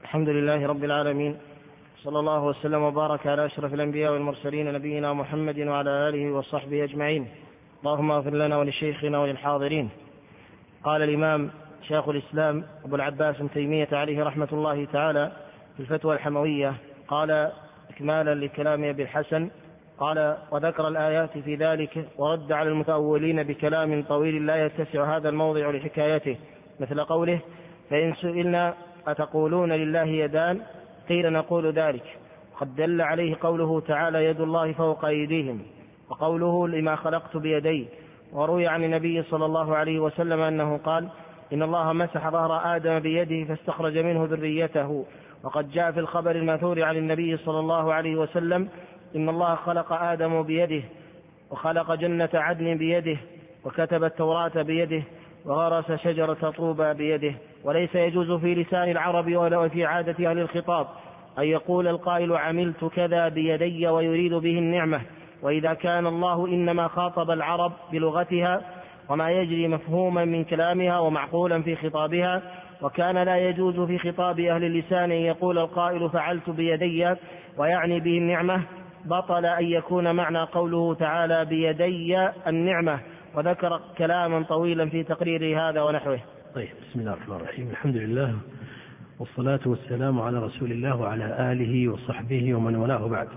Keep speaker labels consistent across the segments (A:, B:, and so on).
A: الحمد لله رب العالمين، صلى الله وسلم وبارك على أشرف الأنبياء والمرسلين نبينا محمد وعلى آله وصحبه أجمعين. اللهم اغفر لنا ولشيخنا وللحاضرين. قال الإمام شيخ الإسلام أبو العباس ابن تيمية عليه رحمة الله تعالى في الفتوى الحموية، قال إكمالا لكلام أبي الحسن، قال: وذكر الآيات في ذلك ورد على المتأولين بكلام طويل لا يتسع هذا الموضع لحكايته، مثل قوله: فإن سئلنا أتقولون لله يدان، قيل نقول ذلك. قد دل عليه قوله تعالى: يد الله فوق أيديهم، وقوله: لما خلقت بيدي. وروي عن النبي صلى الله عليه وسلم أنه قال: إن الله مسح ظهر آدم بيده فاستخرج منه ذريته. وقد جاء في الخبر الماثور عن النبي صلى الله عليه وسلم: إن الله خلق آدم بيده، وخلق جنة عدن بيده، وكتب التوراة بيده، وغرس شجرة طوبى بيده. وليس يجوز في لسان العرب ولا في عادة أهل الخطاب أن يقول القائل: عملت كذا بيدي، ويريد به النعمة. وإذا كان الله إنما خاطب العرب بلغتها وما يجري مفهوما من كلامها ومعقولا في خطابها، وكان لا يجوز في خطاب أهل اللسان أن يقول القائل: فعلت بيدي ويعني به النعمة، بطل أن يكون معنى قوله تعالى: بيدي النعمة. وذكر كلاما طويلا في تقرير هذا ونحوه.
B: طيب، بسم الله الرحمن الرحيم. الحمد لله، والصلاة والسلام على رسول الله وعلى آله وصحبه ومن والاه، بعد.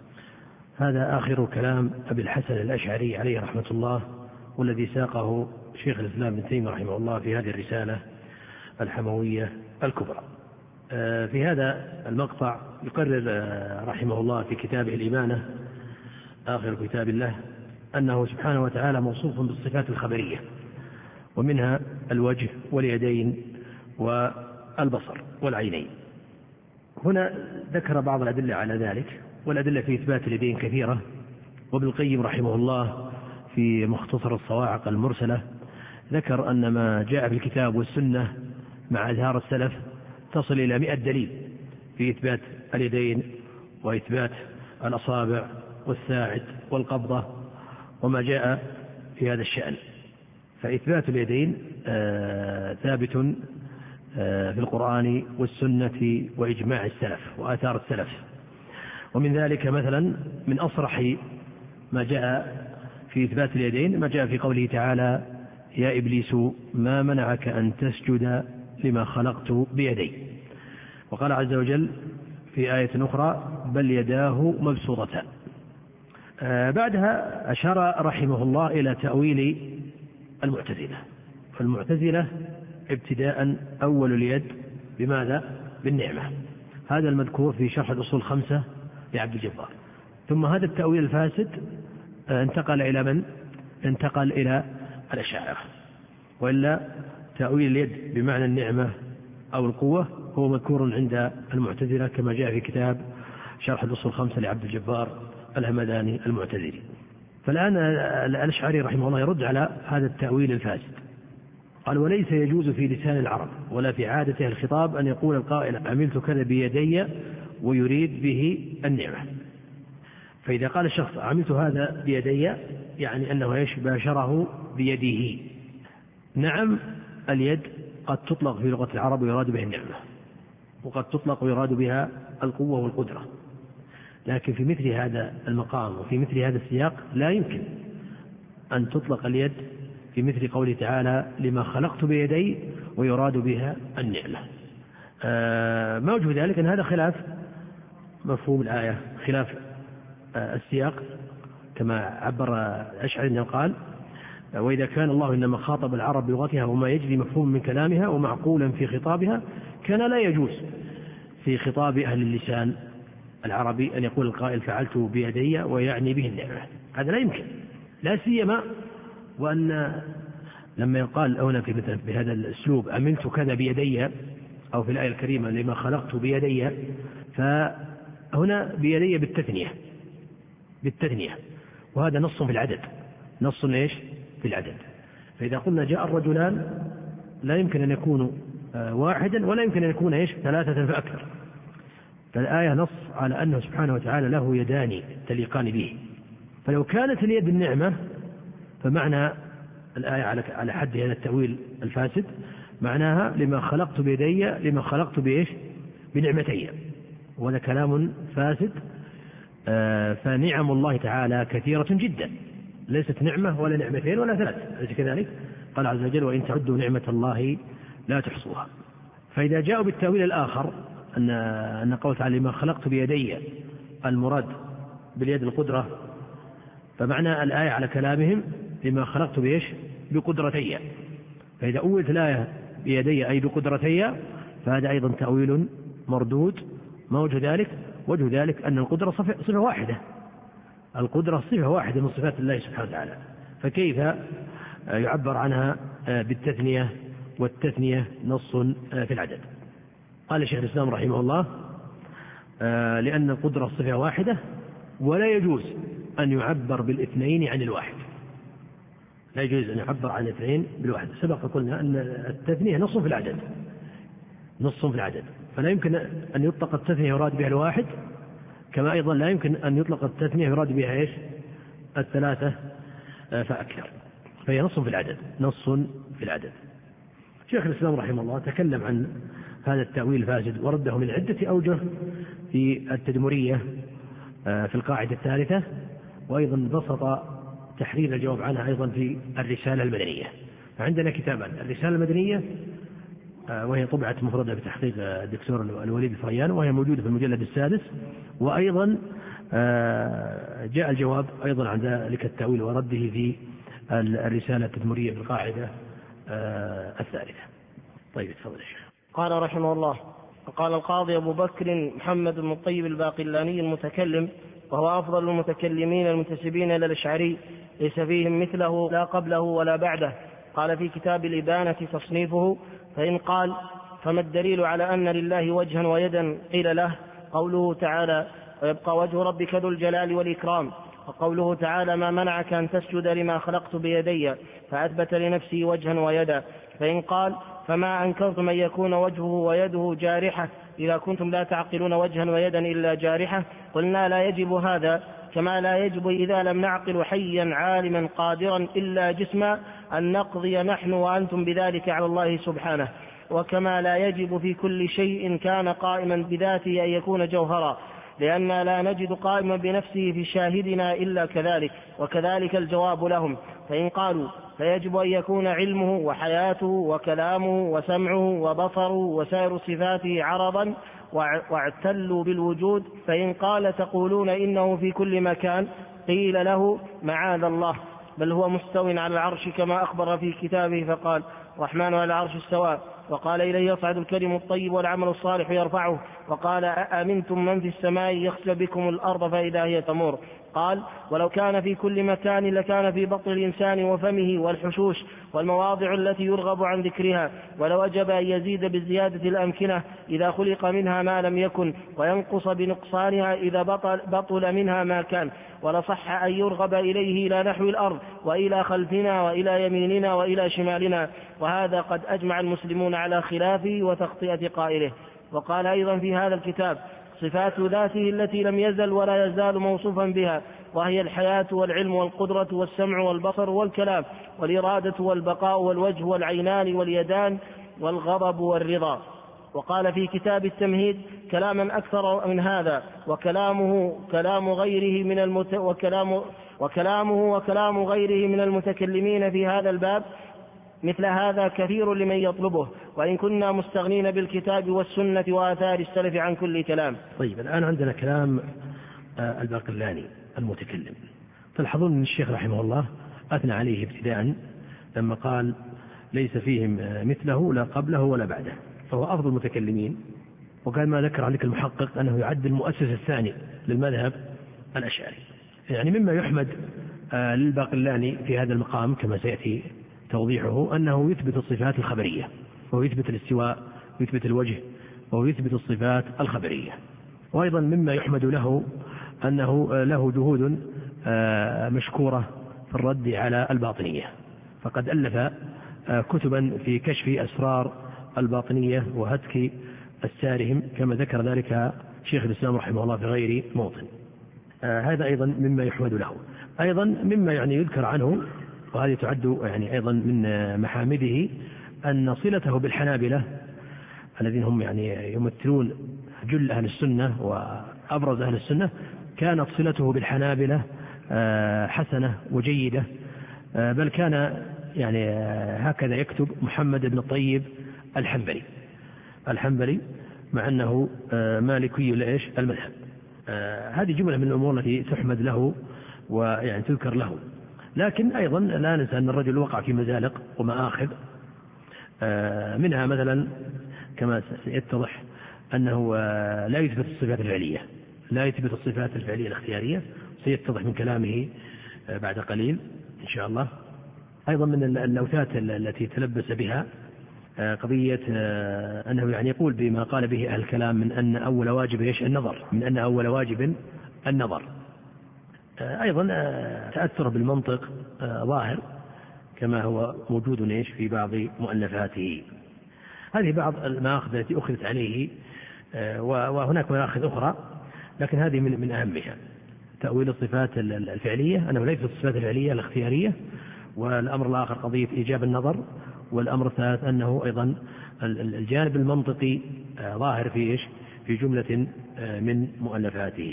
B: هذا آخر كلام أبي الحسن الأشعري عليه رحمة الله، والذي ساقه شيخ الإسلام ابن تيمية رحمه الله في هذه الرسالة الحموية الكبرى. في هذا المقطع يقرر رحمه الله في كتابه الإبانة، آخر كتاب الله، أنه سبحانه وتعالى موصوف بالصفات الخبرية، ومنها الوجه واليدين والبصر والعينين. هنا ذكر بعض الأدلة على ذلك، والأدلة في إثبات اليدين كثيرة. وابن القيم رحمه الله في مختصر الصواعق المرسلة ذكر أن ما جاء في الكتاب والسنة مع أزهار السلف تصل إلى 100 دليل في إثبات اليدين وإثبات الأصابع والساعد والقبضة وما جاء في هذا الشأن. فإثبات اليدين ثابت في القرآن والسنة وإجماع السلف وآثار السلف. ومن ذلك مثلا من أصرح ما جاء في إثبات اليدين ما جاء في قوله تعالى: يا إبليس ما منعك أن تسجد لما خلقت بيدي. وقال عز وجل في آية أخرى: بل يداه مبسوطتان. بعدها أشار رحمه الله إلى تأويل المعتزلة. فالمعتزلة ابتداء أول اليد بماذا؟ بالنعمة. هذا المذكور في شرح الأصول 5 لعبد الجبار. ثم هذا التأويل الفاسد انتقل إلى من؟ انتقل إلى الأشاعرة. وإلا تأويل اليد بمعنى النعمة أو القوة هو مذكور عند المعتزلة كما جاء في كتاب شرح الأصول 5 لعبد الجبار الهمداني المعتزلي. فالآن الأشعري رحمه الله يرد على هذا التأويل الفاسد. قال: وليس يجوز في لسان العرب ولا في عادة الخطاب أن يقول القائل: عملت كذا بيدي، ويريد به النعمة. فإذا قال الشخص: عملت هذا بيدي، يعني أنه باشره بيده. نعم، اليد قد تطلق في لغة العرب ويراد بها النعمة، وقد تطلق ويراد بها القوة والقدرة، لكن في مثل هذا المقام وفي مثل هذا السياق لا يمكن أن تطلق اليد في مثل قوله تعالى: لما خلقت بيدي، ويراد بها النعمة. ما وجه ذلك؟ أن هذا خلاف مفهوم الآية، خلاف السياق، كما عبر الأشعري أنه قال: وإذا كان الله إنما خاطب العرب بلغتها وما يجري مفهوم من كلامها ومعقولا في خطابها، كان لا يجوز في خطاب أهل اللسان العربي أن يقول القائل: فعلت بيدي ويعني به النعمة. هذا لا يمكن، لا سيما وأن لما يقال هنا في مثل بهذا الأسلوب: عملت كذا بيدي، أو في الآية الكريمة: لما خلقت بيدي، فهنا بيدي بالتثنية، وهذا نص في العدد، نص إيش؟ في العدد. فإذا قلنا جاء الرجلان لا يمكن أن يكونوا واحدا، ولا يمكن أن يكون إيش؟ 3 فأكثر. فالآية نص على أنه سبحانه وتعالى له يدان تليقان به. فلو كانت اليد النعمة فمعنى الآية على حد هذا التأويل الفاسد معناها: لما خلقت بيدي، لما خلقت بإيش؟ بنعمتين، وهذا كلام فاسد. فنعم الله تعالى كثيرة جدا، ليست نعمة ولا نعمتين ولا ثلاث، أليس كذلك؟ قال عز وجل: وإن تعدوا نعمة الله لا تحصوها. فإذا جاءوا بالتأويل الآخر أن قول تعالى: لما خلقت بيدي، المراد باليد القدرة، فمعنى الآية على كلامهم لما خلقت بإيش؟ بقدرتي. فإذا أولت الآية بيدي أي بقدرتي، فهذا أيضا تأويل مردود. ما وجه ذلك؟ وجه ذلك أن القدرة صفة واحدة، القدرة صفة واحدة من صفات الله سبحانه وتعالى، فكيف يعبر عنها بالتثنية، والتثنية نص في العدد؟ قال شيخ الإسلام رحمه الله: لأن القدرة صفة واحدة، ولا يجوز أن يعبر بالاثنين عن الواحد، لا يجوز أن يعبر عن الاثنين بالواحد. سبق قلنا أن التثنية نص في العدد، نص في العدد، فلا يمكن أن يطلق التثنية يراد بها الواحد، كما أيضا لا يمكن أن يطلق التثنية يراد بها إيش؟ الثلاثة فأكثر، فهي نص في العدد، نص في العدد. شيخ الإسلام رحمه الله تكلم عن هذا التأويل الفاسد ورده من عدة أوجه في التدمرية في القاعدة الثالثة، وأيضا بسط تحرير الجواب عنها أيضا في الرسالة المدنية. فعندنا كتابان: الرسالة المدنية، وهي طبعت مفردة بتحقيق الدكتور الوليد الفريان، وهي موجودة في المجلد السادس، وأيضا جاء الجواب أيضا عن ذلك التأويل ورده في الرسالة التدمرية في القاعدة الثالثة. طيب تفضل الشيخ.
A: قال رحمه الله: وقال القاضي أبو بكر محمد بن الطيب الباقلاني المتكلم، وهو أفضل المتكلمين المنتسبين إلى الأشعري، ليس فيهم مثله لا قبله ولا بعده. قال في كتاب الإبانة تصنيفه: فإن قال: فما الدليل على أن لله وجها ويدا؟ قيل له: قوله تعالى: ويبقى وجه ربك ذو الجلال والإكرام، وقوله تعالى: ما منعك أن تسجد لما خلقت بيدي، فأثبت لنفسه وجها ويدا. فإن قال: فما أنكرتم أن يكون وجهه ويده جارحة إذا كنتم لا تعقلون وجها ويدا إلا جارحة؟ قلنا: لا يجب هذا، كما لا يجب إذا لم نعقل حيا عالما قادرا إلا جسما أن نقضي نحن وأنتم بذلك على الله سبحانه، وكما لا يجب في كل شيء كان قائما بذاته أن يكون جوهرا، لأننا لا نجد قائما بنفسه في شاهدنا إلا كذلك. وكذلك الجواب لهم. فإن قالوا: فيجب أن يكون علمه وحياته وكلامه وسمعه وبصره وسائر صفاته عرضا واعتلوا بالوجود، فإن قال: تقولون إنه في كل مكان، قيل له: معاذ الله، بل هو مستو على العرش كما أخبر في كتابه، فقال: الرحمن على العرش استوى. وقال: إليه يصعد الكلم الطيب والعمل الصالح يرفعه. وقال: أأمنتم من في السماء يخسف بكم الأرض فإذا هي تمور. قال: ولو كان في كل مكان لكان في بطن الإنسان وفمه والحشوش والمواضع التي يرغب عن ذكرها، ولوجب أن يزيد بزيادة الأمكنة إذا خلق منها ما لم يكن، وينقص بنقصانها إذا بطل منها ما كان، ولصح أن يرغب إليه إلى نحو الأرض وإلى خلفنا وإلى يميننا وإلى شمالنا، وهذا قد أجمع المسلمون على خلافه وتخطئة قائله. وقال أيضا في هذا الكتاب: صفات ذاته التي لم يزل ولا يزال موصوفا بها، وهي الحياة والعلم والقدرة والسمع والبصر والكلام والإرادة والبقاء والوجه والعينان واليدان والغضب والرضا. وقال في كتاب التمهيد كلاما أكثر من هذا: وكلامه وكلام غيره من المتكلمين في هذا الباب مثل هذا كثير لمن يطلبه، وإن كنا مستغنين بالكتاب والسنة وآثار السلف عن كل كلام.
B: طيب الآن عندنا كلام الباقلاني المتكلم. تلحظون أن الشيخ رحمه الله أثنى عليه ابتداء لما قال: ليس فيهم مثله لا قبله ولا بعده، فهو أفضل المتكلمين. وكان ما ذكر عليك المحقق أنه يعد المؤسس الثاني للمذهب الأشعري. يعني مما يحمد للباقلاني في هذا المقام كما سيأتي توضيحه أنه يثبت الصفات الخبرية، وهو يثبت الاستواء ويثبت الوجه وهو يثبت الصفات الخبرية. وأيضا مما يحمد له أنه له جهود مشكورة في الرد على الباطنية، فقد ألف كتبا في كشف أسرار الباطنية وهتك أستارهم كما ذكر ذلك شيخ الإسلام رحمه الله في غير موطن. هذا أيضا مما يحمد له. أيضا مما يعني يذكر عنه، وهذه تعد يعني أيضا من محامده، أن صلته بالحنابلة الذين هم يعني يمثلون جل أهل السنة وأبرز أهل السنة كانت صلته بالحنابلة حسنة وجيدة، بل كان يعني هكذا يكتب محمد بن الطيب الحنبلي مع أنه مالكي لإيش المذهب. هذه جملة من الأمور التي تحمد له ويعني تذكر له. لكن أيضا لا ننسى أن الرجل وقع في مزالق ومآخذ، منها مثلا كما سيتضح أنه لا يثبت الصفات الفعلية الاختيارية، سيتضح من كلامه بعد قليل إن شاء الله. أيضا من اللوثات التي تلبس بها قضية أنه يعني يقول بما قال به أهل الكلام من أن أول واجب النظر، أيضا تأثر بالمنطق ظاهر كما هو موجود في بعض مؤلفاته. هذه بعض المآخذ التي أخذت عليه، وهناك مآخذ أخرى لكن هذه من أهمها. تأويل الصفات الفعلية أنه ليست الصفات الفعلية الاختيارية، والأمر الآخر قضية إيجاب النظر، والأمر الثالث أنه أيضا الجانب المنطقي ظاهر في جملة من مؤلفاته.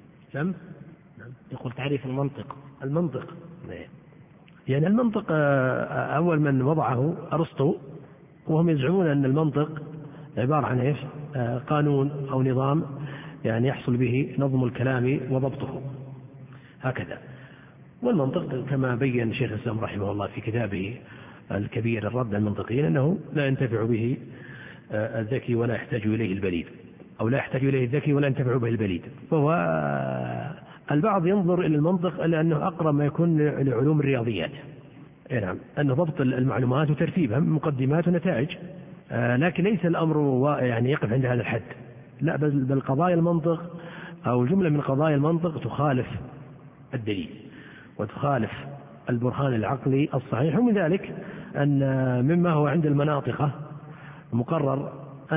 A: يقول تعريف
B: المنطق يعني المنطق أول من وضعه أرسطو، وهم يزعمون أن المنطق عبارة عن قانون أو نظام يعني يحصل به نظم الكلام وضبطه هكذا. والمنطق كما بين شيخ الإسلام رحمه الله في كتابه الكبير الرد على المنطقيين أنه لا ينتفع به الذكي ولا يحتاج إليه البليد، أو لا يحتاج إليه الذكي ولا ينتفع به البليد. فهو البعض ينظر إلى المنطق لأنه أقرب ما يكون لعلوم الرياضيات، نعم، أنه ضبط المعلومات وترتيبها مقدمات ونتائج، لكن ليس الأمر يعني يقف عند هذا الحد، لا، بل قضايا المنطق أو جملة من قضايا المنطق تخالف الدليل وتخالف البرهان العقلي الصحيح. ومن ذلك أن مما هو عند المناطقة مقرر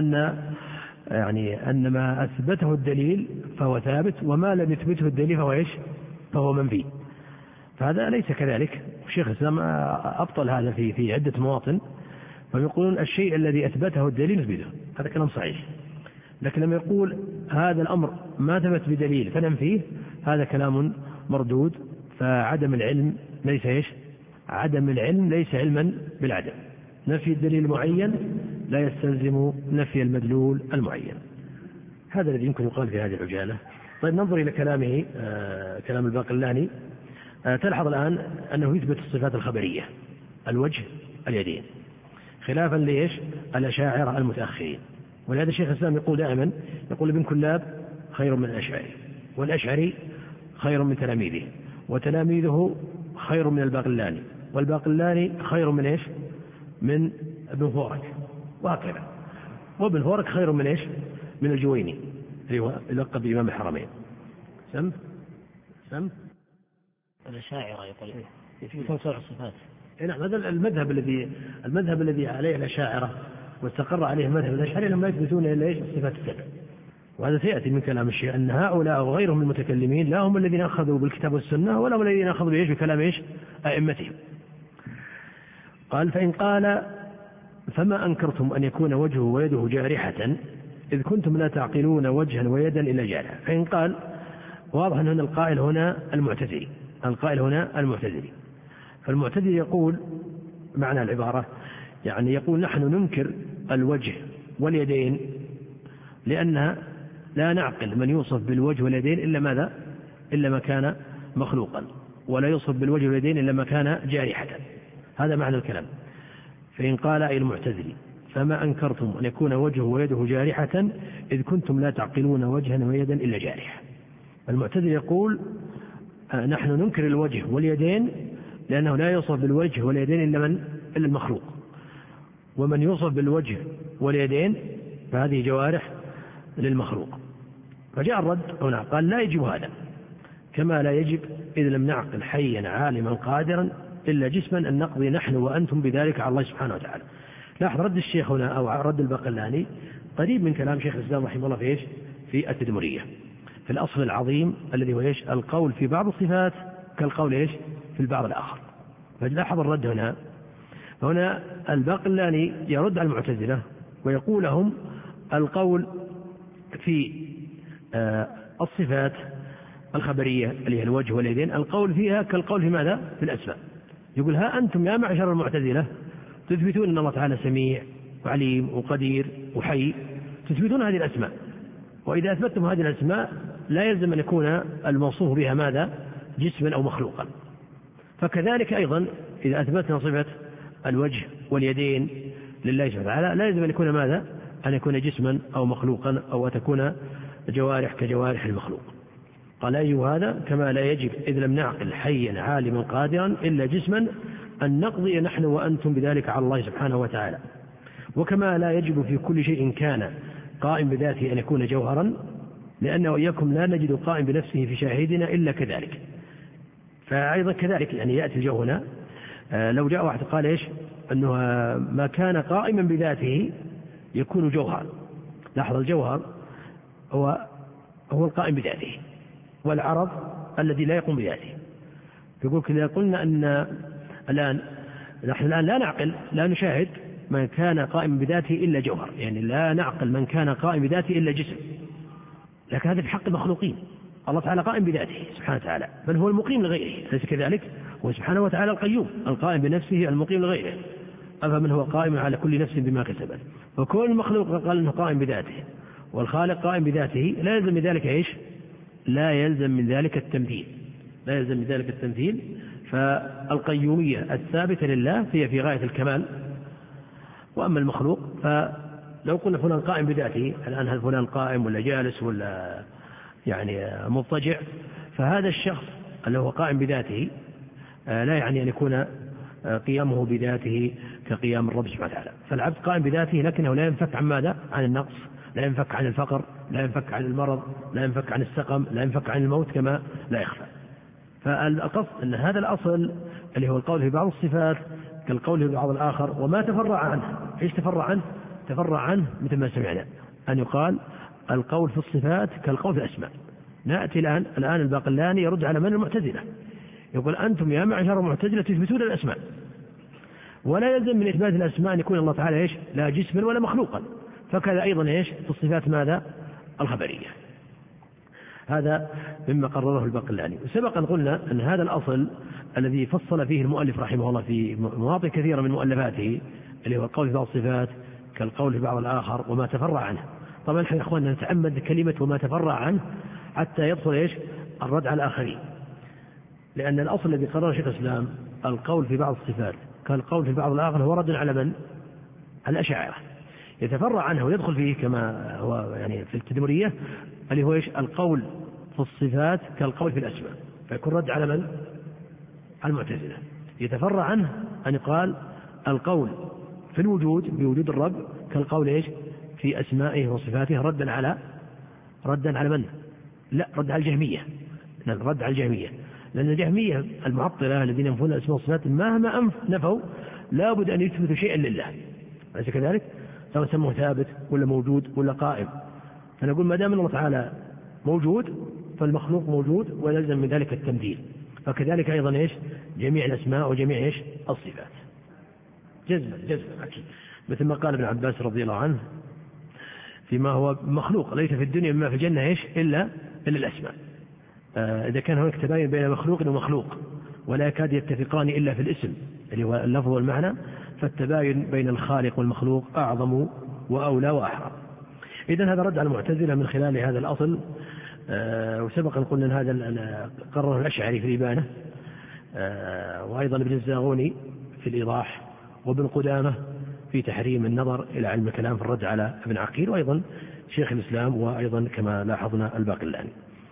B: أن ما أثبته الدليل فهو ثابت، وما لم يثبته الدليل فهو منفي. فهذا ليس كذلك. الشيخ الإسلام أبطل هذا في عدة مواطن، فيقولون الشيء الذي أثبته الدليل نثبته، هذا كلام صحيح. لكن لما يقول هذا الأمر ما ثبت بدليل فننفيه، هذا كلام مردود. فعدم العلم ليس علما بالعدم. نفي الدليل المعين لا يستلزم نفي المدلول المعين. هذا الذي يمكن يقال في هذه العجالة. طيب ننظر إلى كلامه، كلام الباقلاني. تلحظ الآن أنه يثبت الصفات الخبرية، الوجه، اليدين، خلافا الأشاعرة المتأخرين. ولهذا الشيخ الإسلام يقول دائما، يقول ابن كلاب خير من الأشعري، والأشعري خير من تلاميذه، وتلاميذه خير من الباقلاني، والباقلاني خير من ابن فورك، وهكذا. وابن فورك خير من الجويني اللي هو لقب بإمام الحرمين. سم
A: الأشاعرة يقول في تنصر الصفات.
B: نعم، هذا المذهب الذي عليه الأشاعرة واستقر عليه مذهب الأشعري، لم يثبتون إلا الصفات السبع. وهذا سيأتي من كلام الشيخ أن هؤلاء وغيرهم المتكلمين لا هم الذين أخذوا بالكتاب والسنة، ولا هم الذين أخذوا بكلام أئمتهم. قال: فإن قال فما أنكرتم أن يكون وجهه ويده جارحة إذ كنتم لا تعقلون وجها ويدا إلا جارحة. فإن قال، واضح أن القائل هنا المعتزلي. فالمعتزلي يقول معنى العبارة يعني يقول نحن ننكر الوجه واليدين لأنها لا نعقل من يوصف بالوجه واليدين إلا ما كان مخلوقا، ولا يوصف بالوجه واليدين إلا ما كان جارحة. هذا معنى الكلام. فإن قال أي المعتزلي فما أنكرتم أن يكون وجهه ويده جارحة إذ كنتم لا تعقلون وجها ويدا إلا جارحة. المعتزلي يقول نحن ننكر الوجه واليدين لأنه لا يوصف بالوجه واليدين إلا المخلوق، ومن يوصف بالوجه واليدين فهذه جوارح للمخلوق. فجاء الرد هنا قال لا يجب هذا، كما لا يجب إذ لم نعقل حيا عالما قادرا إلا جسما أن نقضي نحن وأنتم بذلك على الله سبحانه وتعالى. لاحظ رد الشيخ هنا أو رد الباقلاني قريب من كلام شيخ الإسلام رحمه الله في التدمرية، في الأصل العظيم الذي هو القول في بعض الصفات كالقول في البعض الآخر. فلاحظ الرد هنا الباقلاني يرد على المعتزلة ويقول لهم القول في الصفات الخبرية اللي هي الوجه واليدين القول فيها كالقول في ماذا؟ في الأسماء. يقول ها أنتم يا معشر المعتزلة تثبتون أن الله تعالى سميع وعليم وقدير وحي، تثبتون هذه الأسماء، وإذا أثبتتم هذه الأسماء لا يلزم أن يكون الموصوف بها ماذا؟ جسما أو مخلوقا. فكذلك أيضا إذا أثبتنا صفة الوجه واليدين لله سبحانه وتعالى لا يلزم أن يكون ماذا؟ أن يكون جسما أو مخلوقا أو أن تكون جوارح كجوارح المخلوق. قال أي هذا كما لا يجب إذ لم نعقل حيا عالما قادرا إلا جسما أن نقضي نحن وأنتم بذلك على الله سبحانه وتعالى، وكما لا يجب في كل شيء كان قائم بذاته أن يكون جوهرا، لأنه إياكم لا نجد قائم بنفسه في شاهدنا إلا كذلك. فأيضا كذلك يعني يأتي الجو هنا لو جاء واحد قال إيش أنه ما كان قائما بذاته يكون جوهرا. لاحظ الجوهر هو القائم بذاته، والعرض الذي لا يقوم بذاته. يقول إذا قلنا أن نحن الآن لا نعقل لا نشاهد من كان قائم بذاته إلا جوهر، يعني لا نعقل من كان قائم بذاته إلا جسم، لكن هذا في حق المخلوقين. الله تعالى قائم بذاته سبحانه وتعالى، بل هو المقيم لغيره، أليس كذلك؟ هو سبحانه وتعالى القيوم القائم بنفسه المقيم لغيره، أفمن هو قائم على كل نفس بما كسبت. وكل مخلوق قال أنه قائم بذاته والخالق قائم بذاته لا يلزم من ذلك إيش؟ لا يلزم من ذلك التمثيل، لا يلزم من ذلك التمثيل. فالقيومية الثابتة لله هي في غاية الكمال. وأما المخلوق فلو قلنا فلان قائم بذاته، الآن هل فلان قائم ولا جالس ولا يعني مضطجع، فهذا الشخص اللي هو قائم بذاته لا يعني أن يكون قيامه بذاته كقيام الرب سبحانه وتعالى. فالعبد قائم بذاته لكنه لا ينفك عن ماذا؟ عن النقص، لا ينفك عن الفقر، لا ينفك عن المرض، لا ينفك عن السقم، لا ينفك عن الموت كما لا يخفى. فالقصد أن هذا الأصل اللي هو القول في بعض الصفات كالقول في بعض الآخر، وما تفرع عنه. إيش تفرع عنه؟ تفرع عنه مثل ما سمعنا أن يقال القول في الصفات كالقول في الأسماء. نأتي الآن الباقلاني يرد على من؟ المعتزلة. يقول أنتم يا معشر المعتزلة تثبتون الأسماء، ولا يلزم من إثبات الأسماء أن يكون الله تعالى إيش؟ لا جسما ولا مخلوقا. فكذا أيضا إيش؟ في الصفات ماذا؟ الخبرية. هذا مما قرره الباقلاني. وسبق أن قلنا أن هذا الأصل الذي فصل فيه المؤلف رحمه الله في مواضع كثيرة من مؤلفاته اللي هو القول في بعض الصفات كالقول في بعض الآخر وما تفرع عنه. طبعا نحن يا إخواننا نتعمد كلمة وما تفرع عنه حتى يدخل إيش؟ الرد على الآخرين، لأن الأصل الذي قرره شيخ الإسلام القول في بعض الصفات كالقول في بعض الآخر هو رد على من؟ الأشاعرة. يتفرع عنه ويدخل فيه كما هو يعني في التدمرية اللي هو إيش؟ القول في الصفات كالقول في الأسماء، فيكون رد على من؟ على المعتزلة. يتفرع عنه أن يقال القول في الوجود بوجود الرب كالقول إيش؟ في أسمائه وصفاته ردا على من؟ لا، رد على الجهمية. رد على الجهمية، لأن الجهمية المعطلة الذين ينفون الأسماء والصفات مهما نفوا لا بد أن يثبتوا شيئا لله، أليس كذلك؟ سواء سموه ثابت ولا موجود ولا قائم. فنقول ما دام الله تعالى موجود فالمخلوق موجود ويلزم من ذلك التمثيل. فكذلك أيضا إيش؟ جميع الأسماء وجميع إيش؟ الصفات جزما أكيد، مثل ما قال ابن عباس رضي الله عنه فيما هو مخلوق ليس في الدنيا مما في الجنة إيش؟ إلا الأسماء. إذا كان هناك تباين بين مخلوق ومخلوق ولا يكاد يتفقان إلا في الاسم اللي هو اللفظ والمعنى، فالتباين بين الخالق والمخلوق أعظم وأولى وأحرى. إذن هذا رد على المعتزلة من خلال هذا الأصل. وسبق أن قلنا أن هذا قرره الأشعري في الإبانة، وأيضا ابن الزاغوني في الإيضاح، وابن قدامة في تحريم النظر إلى علم الكلام في الرد على ابن عقيل، وأيضا شيخ الإسلام، وأيضا كما لاحظنا الباقلاني.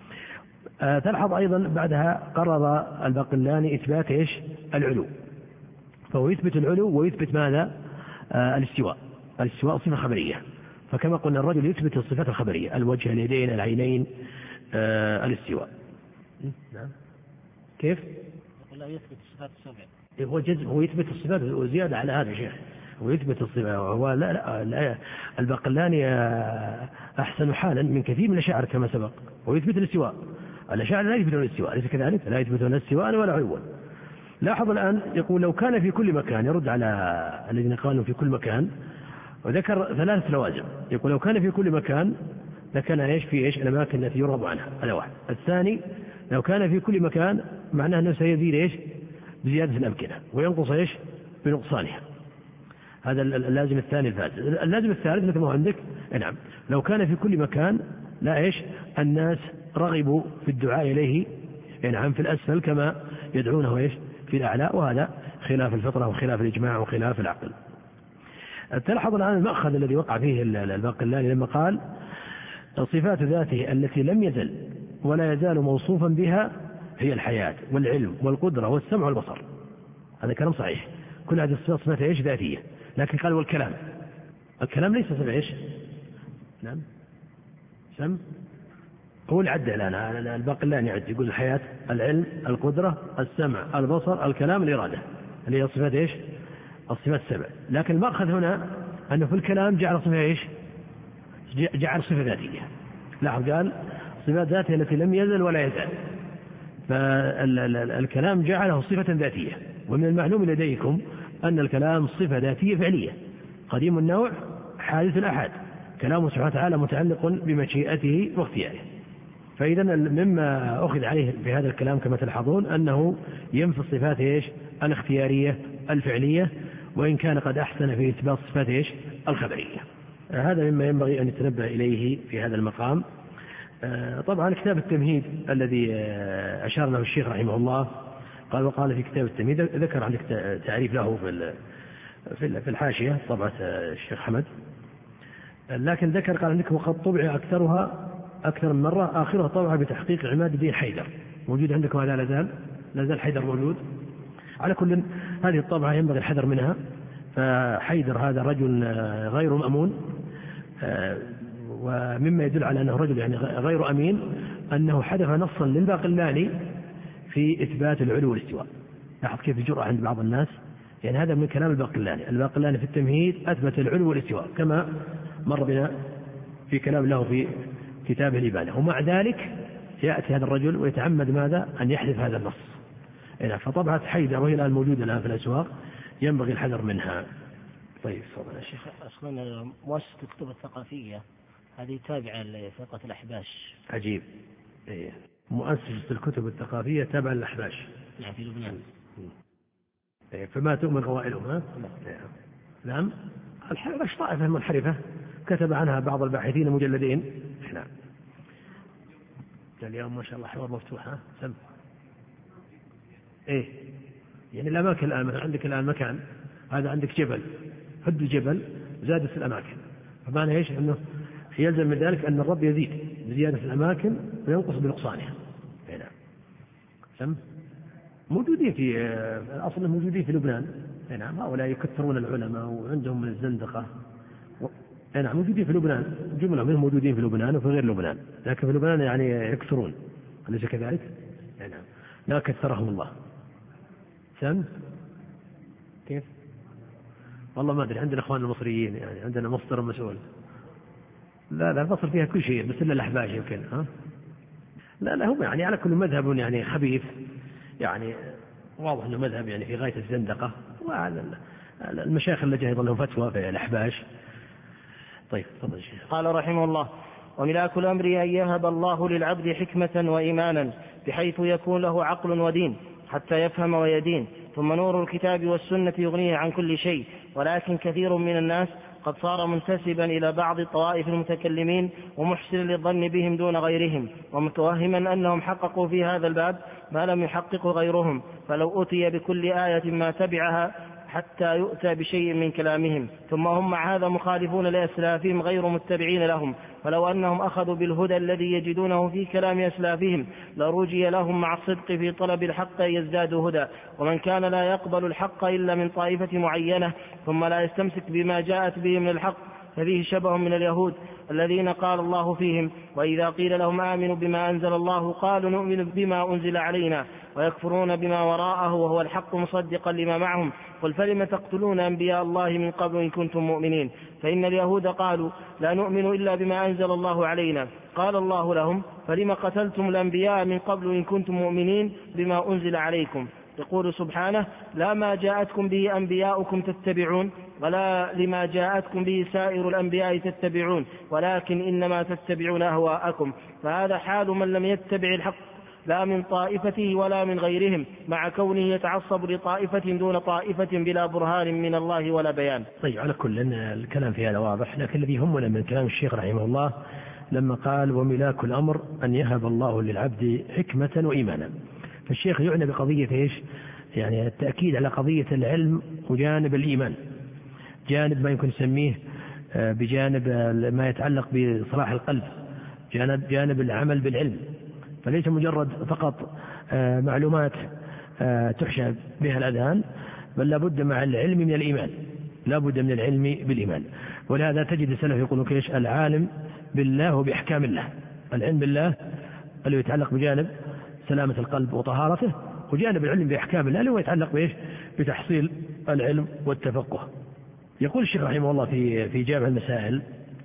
B: تلحظ أيضا بعدها قرر الباقلاني إثبات إيش؟ العلو. فهو يثبت العلو ويثبت ماذا؟ الاستواء صفة خبرية. فكما قلنا الرجل يثبت الصفات الخبرية، الوجه، اليدين، العينين، الاستواء. نعم. كيف؟
A: لا يثبت الصفات السبع.
B: هو يثبت الصفات وزيادة على هذا شيخ، ويثبت الصفات. هو لا الباقلاني أحسن حالا من كثير من الأشاعرة كما سبق، ويثبت الاستواء. الأشاعرة لا يثبتون الاستواء، أليس كذلك؟ لا يثبتون الاستواء ولا علوا. لاحظ الآن يقول لو كان في كل مكان، يرد على الذين قالوا في كل مكان، وذكر 3 لوازم. يقول لو كان في كل مكان لكان إيش في إيش الأماكن التي يرغب عنها. هذا واحد. الثاني لو كان في كل مكان معناه أنه سيزيد إيش بزيادة الأمكنة وينقص إيش بنقصانها. هذا اللازم الثاني الفاسد. اللازم الثالث مثل ما عندك نعم لو كان في كل مكان لا إيش الناس رغبوا في الدعاء إليه نعم في الأسفل كما يدعونه إيش في الأعلى، وهذا خلاف الفطرة وخلاف الإجماع وخلاف العقل. تلاحظ الآن المأخذ الذي وقع فيه الباقلاني لما قال صفات ذاته التي لم يزل ولا يزال موصوفا بها هي الحياة والعلم والقدرة والسمع والبصر. هذا كلام صحيح، كل هذه الصفات صفات إيش ذاتية. لكن قال والكلام، الكلام ليس صفة إيش نعم سم هو اللي عدى الآن الباقلاني يعد يقول الحياة العلم القدرة السمع البصر الكلام الإرادة اللي هي صفات إيش الصفات السبع. لكن المأخذ هنا أنه في الكلام جعل صفة إيش جعل صفة ذاتية. لاحظ قال صفات ذاتية التي لم يزل ولا يزال، فالكلام جعله صفة ذاتية. ومن المعلوم لديكم أن الكلام صفة ذاتية فعلية قديم النوع حادث الأحد، كلامه سبحانه وتعالى متعلق بمشيئته واختياره. فإذا مما أخذ عليه في هذا الكلام كما تلاحظون أنه ينفي الصفات إيش الاختيارية الفعلية، وإن كان قد أحسن في إثبات صفات إيش الخبرية. هذا مما ينبغي أن يتنبه إليه في هذا المقام. طبعا كتاب التمهيد الذي أشار له الشيخ رحمه الله وقال في كتاب التمهيد ذكر عندك تعريف له في الحاشية طبعة الشيخ حمد، لكن ذكر قال عندك وقد طبع أكثرها أكثر من مرة آخرها طبعة بتحقيق عماد الدين حيدر موجود عندكم. هذا لا زال حيدر موجود. على كل هذه الطبعة ينبغي الحذر منها، فحيدر هذا رجل غير مأمون، ومما يدل على أنه رجل يعني غير أمين أنه حذف نصا للباقلاني في إثبات العلو والاستواء. لاحظ كيف الجرأة عند بعض الناس، يعني هذا من كلام الباقلاني في التمهيد أثبت العلو والاستواء كما مر بنا في كلام له في كتابه الإبانة، ومع ذلك يأتي هذا الرجل ويتعمد ماذا أن يحذف هذا النص. فطبعة حيدر وهي الآن موجودة الآن في الأسواق ينبغي الحذر منها. طيب تفضل يا شيخ.
A: أصلا مؤسسة الكتب الثقافية هذه تابعة لفرقة الأحباش.
B: عجيب. مؤسسة الكتب الثقافية تابعة للأحباش.
A: نعم في لبنان.
B: فما تؤمن أوائلهم ها؟ نعم. الأحباش طائفة منحرفة كتب عنها بعض الباحثين مجلدين. نعم. اليوم ما شاء الله حوار مفتوح ها؟ سم. يعني الأماكن الآن عندك الآن مكان هذا عندك جبل هد الجبل زادت الأماكن، فمعنى إيش أنه يلزم من ذلك أن الرب يزيد بزيادة الأماكن وينقص بنقصانها. نعم. سم. موجودين في الأصل موجودين في لبنان. نعم. هؤلاء يكثرون العلماء وعندهم من الزندقة. نعم موجودين في لبنان، جملة منهم موجودين في لبنان وفي غير لبنان، لكن في لبنان يعني يكثرون، أليس كذلك؟ نعم. لا كثرهم الله. سم. كيف؟ والله ما أدري، عندنا إخوان المصريين يعني عندنا مصدر مسؤول. لا مصر فيها كل شيء بس إلا الأحباش يمكن ها؟ لا هم يعني على كل مذهب يعني خبيث، يعني واضح أنه مذهب يعني في غاية الزندقة، وعلى المشايخ اللي أيضا لهم فتوى في الأحباش. طيب تفضل الشيخ.
A: قال رحمه الله: وملاك الأمر أن يهب الله للعبد حكمة وإيمانا بحيث يكون له عقل ودين حتى يفهم ويدين، ثم نور الكتاب والسنة يغنيه عن كل شيء. ولكن كثير من الناس قد صار منتسبا إلى بعض طوائف المتكلمين ومحسن للظن بهم دون غيرهم، ومتوهما أنهم حققوا في هذا الباب ما لم يحققوا غيرهم، فلو أتي بكل آية ما تبعها حتى يؤتى بشيء من كلامهم. ثم هم مع هذا مخالفون لأسلافهم غير متبعين لهم، فلو أنهم أخذوا بالهدى الذي يجدونه في كلام أسلافهم لرجي لهم مع الصدق في طلب الحق يزدادوا هدى. ومن كان لا يقبل الحق إلا من طائفة معينة ثم لا يستمسك بما جاءت به من الحق ففيه شبه من اليهود الذين قال الله فيهم: وإذا قيل لهم آمنوا بما أنزل الله قالوا نؤمن بما أنزل علينا، ويكفرون بما وراءه وهو الحق مصدقا لما معهم. قل فلم تقتلون أنبياء الله من قبل إن كنتم مؤمنين؟ فإن اليهود قالوا لا نؤمن إلا بما أنزل الله علينا. قال الله لهم: فلم قتلتم الأنبياء من قبل إن كنتم مؤمنين بما أنزل عليكم؟ يقول سبحانه: لا ما جاءتكم به أنبياؤكم تتبعون ولا لما جاءتكم به سائر الأنبياء تتبعون ولكن إنما تتبعون أهواءكم. فهذا حال من لم يتبع الحق لا من طائفته ولا من غيرهم، مع كونه يتعصب لطائفة دون طائفة بلا برهان من الله ولا بيان.
B: طيب، على كل الكلام في هذا واضح، لكن الذي يهمنا من كلام الشيخ رحمه الله لما قال: وملاك الأمر أن يهب الله للعبد حكمة وإيمانا. فالشيخ يعنى بقضية إيش؟ يعني التأكيد على قضية العلم وجانب الإيمان، جانب ما يمكن نسميه بجانب ما يتعلق بصلاح القلب، جانب العمل بالعلم، فليس مجرد فقط معلومات تحشى بها الأذهان، بل لابد مع العلم من الإيمان، لابد من العلم بالإيمان. ولهذا تجد السلف يقولون كيش: العالم بالله وبأحكام الله. العلم بالله اللي يتعلق بجانب سلامة القلب وطهارته، وجانب العلم بأحكام الله اللي هو يتعلق بإيش؟ بتحصيل العلم والتفقه. يقول الشيخ رحمه الله في جامع المسائل،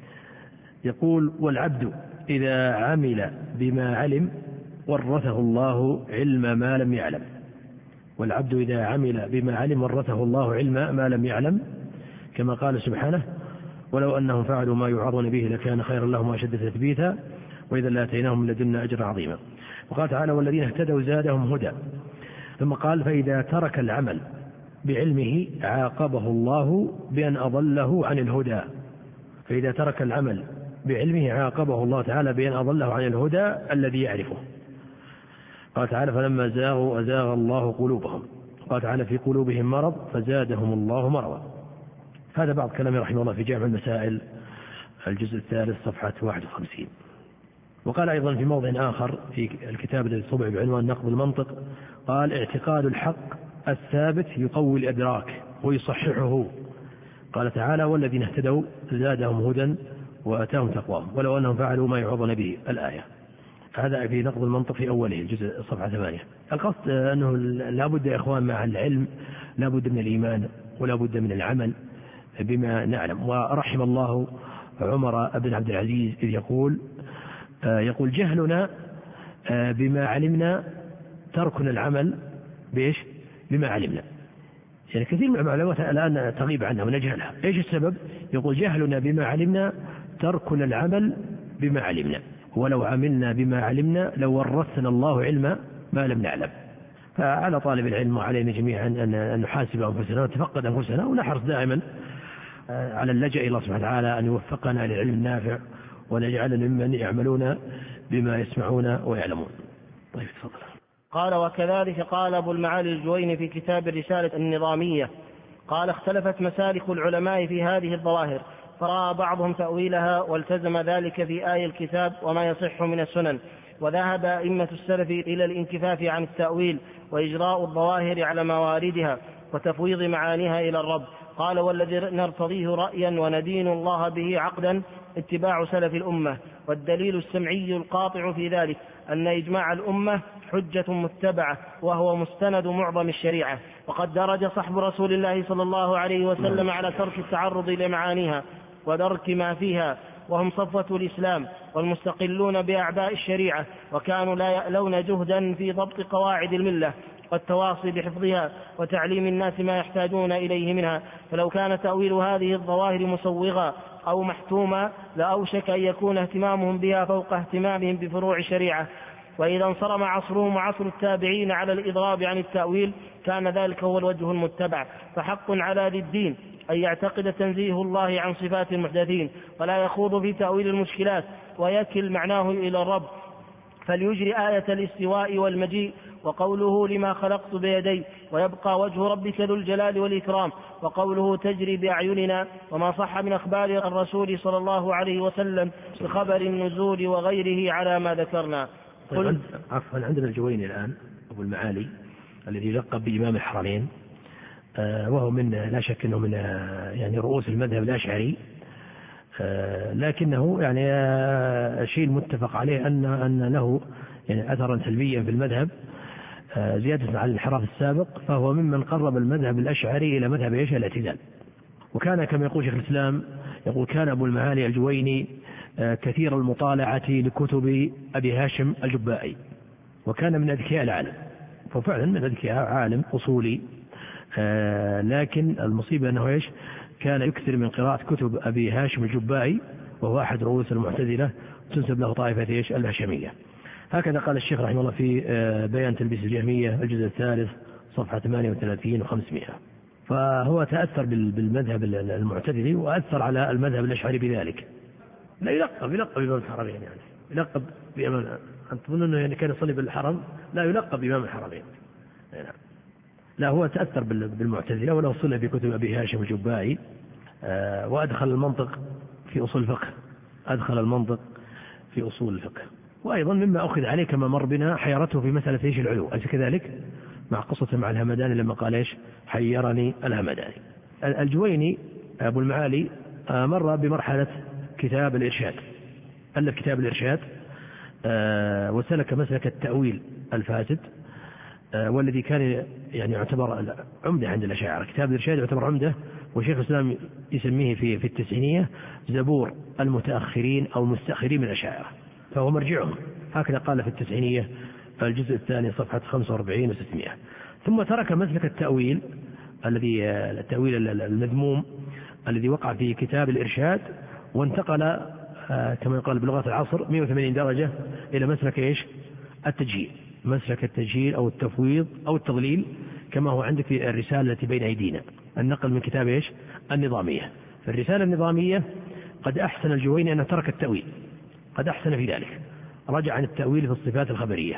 B: يقول: والعبد إذا عمل بما علم ورثه الله علم ما لم يعلم. والعبد إذا عمل بما علم ورثه الله علم ما لم يعلم، كما قال سبحانه: ولو أنهم فعلوا ما يوعظون به لكان خيرا لهم وأشد تثبيتا وإذا لآتيناهم من لدنا أجرا عظيما. وقال تعالى: والذين اهتدوا زادهم هدى. ثم قال: فإذا ترك العمل بعلمه عاقبه الله بأن أضله عن الهدى. فإذا ترك العمل بعلمه عاقبه الله تعالى بأن أضله عن الهدى الذي يعرفه. قال تعالى: فلما زاغوا أزاغ الله قلوبهم. قال تعالى: في قلوبهم مرض فزادهم الله مرضا. هذا بعض كلام رحمه الله في جامع المسائل الجزء الثالث صفحة 51. وقال أيضا في موضع آخر في الكتاب الذي طبع بعنوان نقد المنطق، قال: اعتقاد الحق الثابت يقوي الإدراك ويصححه. قال تعالى: والذين اهتدوا زادهم هدى وآتاهم تقواهم ولو أنهم فعلوا ما يعظون به الآية. هذا في نقد المنطق في أوله الجزء صفحة 8. القصد أنه لابد يا إخوان مع العلم لابد من الإيمان ولابد من العمل بما نعلم. ورحم الله عمر بن عبد العزيز إذ يقول: جهلنا بما علمنا تركنا العمل بما علمنا. يعني كثير من المعلومات الآن تغيب عنها ونجهلها. إيش السبب؟ يقول: جهلنا بما علمنا تركنا العمل بما علمنا، ولو عملنا بما علمنا لو ورثنا الله علم ما لم نعلم. فعلى طالب العلم وعلينا جميعا أن نحاسب أنفسنا ونتفقد أنفسنا ونحرص دائما على اللجأ إلى الله سبحانه وتعالى أن يوفقنا للعلم النافع ونجعلنا ممن يعملون بما يسمعون ويعلمون. طيب تفضل.
A: قال: وكذلك قال أبو المعالي الجويني في كتاب الرسالة النظامية، قال: اختلفت مسالك العلماء في هذه الظواهر، فرأى بعضهم تأويلها والتزم ذلك في آي الكتاب وما يصح من السنن، وذهب أئمة السلف إلى الانكفاف عن التأويل وإجراء الظواهر على مواردها وتفويض معانيها إلى الرب. قال: والذي نرتضيه رأيا وندين الله به عقدا اتباع سلف الأمة، والدليل السمعي القاطع في ذلك أن إجماع الأمة حجة متبعة وهو مستند معظم الشريعة. وقد درج صحب رسول الله صلى الله عليه وسلم على ترك التعرض لمعانيها ودرك ما فيها، وهم صفوة الإسلام والمستقلون بأعباء الشريعة، وكانوا لا يألون جهدا في ضبط قواعد الملة والتواصي بحفظها وتعليم الناس ما يحتاجون إليه منها. فلو كان تأويل هذه الظواهر مسوغا أو محتوما لأوشك أن يكون اهتمامهم بها فوق اهتمامهم بفروع الشريعة. وإذا انصرم عصرهم وعصر التابعين على الإضراب عن التأويل كان ذلك هو الوجه المتبع. فحق على ذي الدين أن يعتقد تنزيه الله عن صفات المحدثين ولا يخوض في تأويل المشكلات ويكل معناه إلى الرب، فليجري آية الاستواء والمجيء وقوله لما خلقت بيدي، ويبقى وجه ربك ذو الجلال والإكرام، وقوله تجري بأعيننا، وما صح من أخبار الرسول صلى الله عليه وسلم بخبر النزول وغيره على ما ذكرنا.
B: طيب عفوا، عندنا الجويني الآن أبو المعالي الذي يلقب بإمام الحرمين، وهو من لا شك أنه من يعني رؤوس المذهب الأشعري، لكنه يعني شيء المتفق عليه أن له يعني أثرا سلبيا في المذهب زيادة على الانحراف السابق، فهو ممن قرب المذهب الأشعري إلى مذهب الاعتزال. وكان كما يقول شيخ الإسلام يقول: كان أبو المعالي الجويني كثير المطالعة لكتب أبي هاشم الجبائي، وكان من أذكياء العالم، ففعلا من ذلك عالم أصولي، لكن المصيبة أنه إيش كان يكثر من قراءة كتب أبي هاشم الجبائي، وهو أحد رؤوس المعتزلة، تنسب له طائفة إيش الهاشمية. هكذا قال الشيخ رحمه الله في بيان تلبيس الجهمية الجزء الثالث صفحة 38 و500. فهو تأثر بالمذهب المعتزلي وأثر على المذهب الأشعري بذلك. لا يلقب إمام الحرمين، يعني يلقب بإمام. أنت تظن أنه يعني كان يصلي بالحرم؟ لا يلقب بإمام الحرمين. لا، هو تأثر بالمعتزلة، وله صلة بكتب أبي هاشم الجبائي، وأدخل المنطق في أصول الفقه، وأيضا مما أخذ عليه كما مر بنا حيرته في مسألة إيش العلو، أليس كذلك؟ مع قصة مع الهمداني لما قال إيش حيرني الهمداني. الجويني أبو المعالي مر بمرحلة كتاب الإرشاد، ألف كتاب الإرشاد، وسلك مسلك التأويل الفاسد، والذي كان يعني يعتبر عمدة عند الأشاعرة. كتاب الإرشاد يعتبر عمدة، وشيخ الإسلام يسميه في التسعينية زبور المتأخرين أو المستأخرين من الأشاعرة، فهو مرجعهم. هكذا قال في التسعينية الجزء الثاني صفحة 45 و600. ثم ترك مسلك التأويل التأويل المذموم الذي وقع في كتاب الإرشاد، وانتقل كما يقال بلغة العصر 180 درجة إلى مسلك إيش التجهيل، مسلك التجهيل أو التفويض أو التضليل، كما هو عندك في الرسالة التي بين أيدينا، النقل من كتاب إيش النظامية. في الرسالة النظامية قد أحسن الجويني أنه ترك التأويل، قد أحسن في ذلك، رجع عن التأويل في الصفات الخبرية،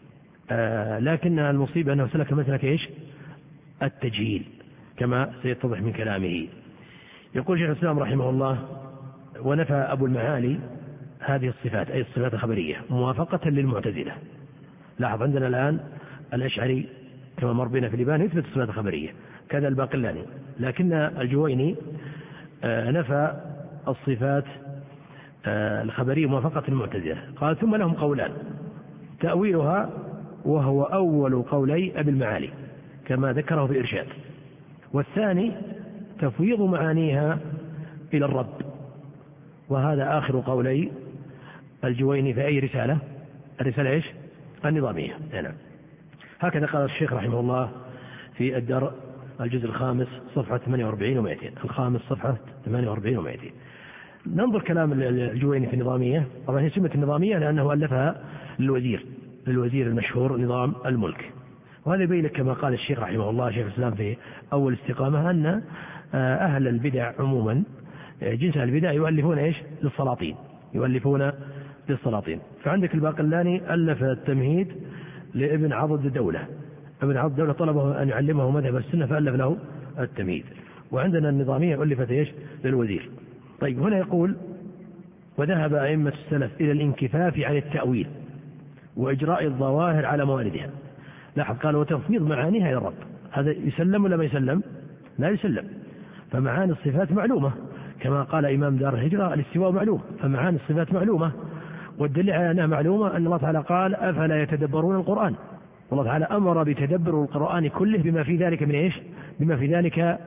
B: لكن المصيبة أنه سلك مسلك إيش التجهيل كما سيتضح من كلامه. يقول شيخ الإسلام رحمه الله: ونفى أبو المعالي هذه الصفات، أي الصفات الخبرية، موافقة للمعتزلة. لاحظ عندنا الآن الأشعري كما مر بنا في الإبانة يثبت الصفات الخبرية، كذا الباقلاني، لكن الجويني نفى الصفات الخبرية موافقة المعتزلة. قال: ثم لهم قولان، تأويلها وهو أول قولي أبي المعالي كما ذكره في الإرشاد، والثاني تفويض معانيها إلى الرب، وهذا آخر قولي الجويني في أي رسالة؟ الرسالة إيش النظامية. نعم. هكذا قال الشيخ رحمه الله في الدرء الجزء الخامس صفحة 48 و200، الخامس صفحة 48 و200. ننظر كلام الجويني في النظامية. طبعا هي سمة النظامية لأنه ألفها للوزير المشهور نظام الملك، وهذا يبين لك كما قال الشيخ رحمه الله شيخ الإسلام في أول استقامة أن أهل البدع عموما جنس البدع يؤلفون إيش للسلاطين. فعندك الباقلاني ألف التمهيد لابن عضد الدولة، ابن عضد الدولة طلبه أن يعلمه مذهب السنة فألف له التمهيد. وعندنا النظامية ألفت إيش للوزير. طيب هنا يقول: وذهب أئمة السلف إلى الانكفاف عن التأويل وإجراء الظواهر على مواردها. لاحظ قال: وتفويض معانيها إلى الرب. هذا يسلم ولا ما يسلم؟ لا يسلم. فمعاني الصفات معلومة، كما قال إمام دار الهجرة: الاستواء معلوم، فمعاني الصفات معلومة. والدليل على أنها معلومة أن الله تعالى قال: أفلا يتدبرون القرآن. والله تعالى أمر بتدبر القرآن كله بما في ذلك من إيش؟ بما في ذلك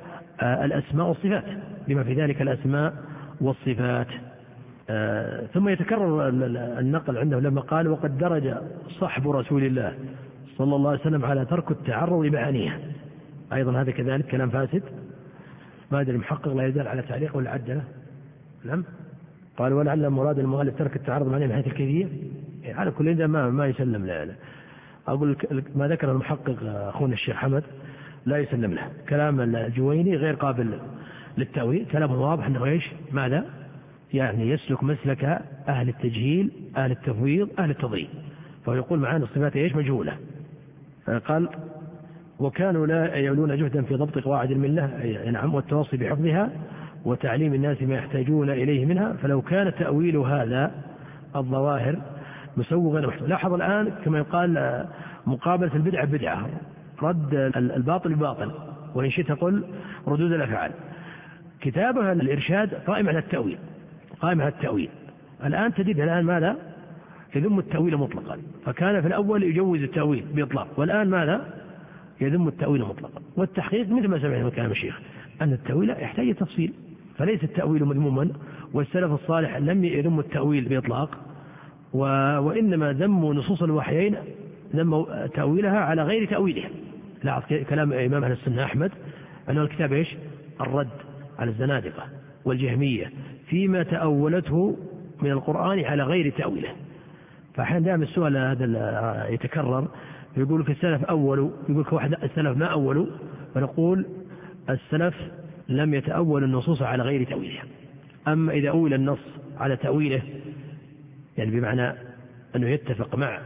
B: الأسماء والصفات. ثم يتكرر النقل عنده لما قال: وقد درج صحب رسول الله صلى الله عليه وسلم على ترك التعرض لمعانيها. أيضا هذا كذلك كلام فاسد، ما أدري المحقق لا يزال على تعليق ولا عدله. نعم. قال: ولعل مراد المؤلف ترك التعرض معانيها من حيث الكيفية. على كل ده ما يسلم له. أقول ما ذكر المحقق أخونا الشيخ حمد لا يسلم له. كلام الجويني غير قابل للتأويل، كلامه واضح أنه إيش ماذا يعني يسلك مسلك أهل التجهيل، أهل التفويض، أهل التضليل. فيقول معاني الصفات إيش مجهولة. قال: وكانوا لا يعلون جهدا في ضبط قواعد الملة، نعم، والتواصي بحفظها وتعليم الناس ما يحتاجون إليه منها، فلو كان تأويل هذا الظواهر مسوغا محسوبا. لاحظ الآن كما يقال مقابلة البدعة بدعة، رد الباطل بباطل، وإن شئت قل ردود الأفعال. كتابها الإرشاد قائم على التأويل، الآن تجد الآن ماذا؟ يذم التأويل مطلقا. فكان في الأول يجوز التأويل بإطلاق، والآن ماذا؟ يذم التأويل مطلقا. والتحقيق مثل ما سمعنا من كلام الشيخ أن التأويل يحتاج تفصيل، فليس التأويل مذموما، والسلف الصالح لم يذم التأويل بإطلاق، وإنما ذموا نصوص الوحيين ذموا تأويلها على غير تأويلها. لاحظ كلام إمام أهل السنة أحمد أنه الكتاب إيش؟ الرد على الزنادقة والجهمية فيما تأولته من القرآن على غير تأويله. فأحيانا دائما السؤال هذا يتكرر، يقول لك السلف أولوا، يقول لك واحد السلف ما أولوا، فنقول السلف لم يتأول النصوص على غير تأويلها. أما إذا أول النص على تأويله يعني بمعنى أنه يتفق مع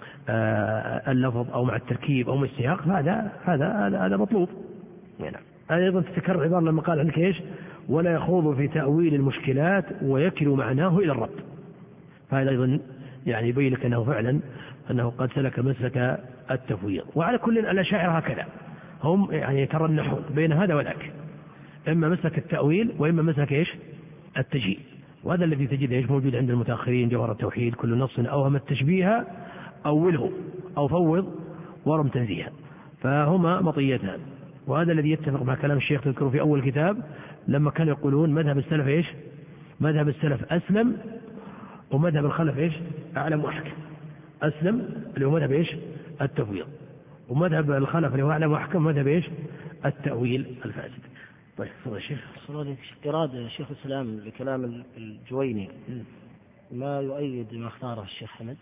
B: اللفظ أو مع التركيب أو مع السياق، هذا مطلوب. يعني هذا أيضا تتكرر عبارة لما قال عنك إيش؟ ولا يخوض في تأويل المشكلات ويكل معناه إلى الرب. فهذا أيضا يعني يبين لك أنه فعلا أنه قد سلك مسلك التفويض. وعلى كل الأشاعرة هكذا، هم يعني يترنحون بين هذا وذاك، إما مسلك التأويل وإما مسلك إيش؟ التجهيل. وهذا الذي تجد إيش موجود عند المتأخرين، جوهر التوحيد: كل نص أوهم التشبيه أوله أو فوض ورم تنزيها، فهما مطيتان. وهذا الذي يتفق مع كلام الشيخ تذكره في أول كتاب لما كانوا يقولون مذهب السلف إيش؟ مذهب السلف أسلم، ومذهب الخلف إيش؟ أعلم وأحكم. أسلم اللي هو مذهب إيش؟ التفويض، ومذهب الخلف اللي هو أعلم وأحكم مذهب إيش؟ التأويل الفاسد. طيب تفضل يا شيخ.
A: إرادة شيخ الإسلام لكلام الجويني ما يؤيد ما اختاره الشيخ حمد؟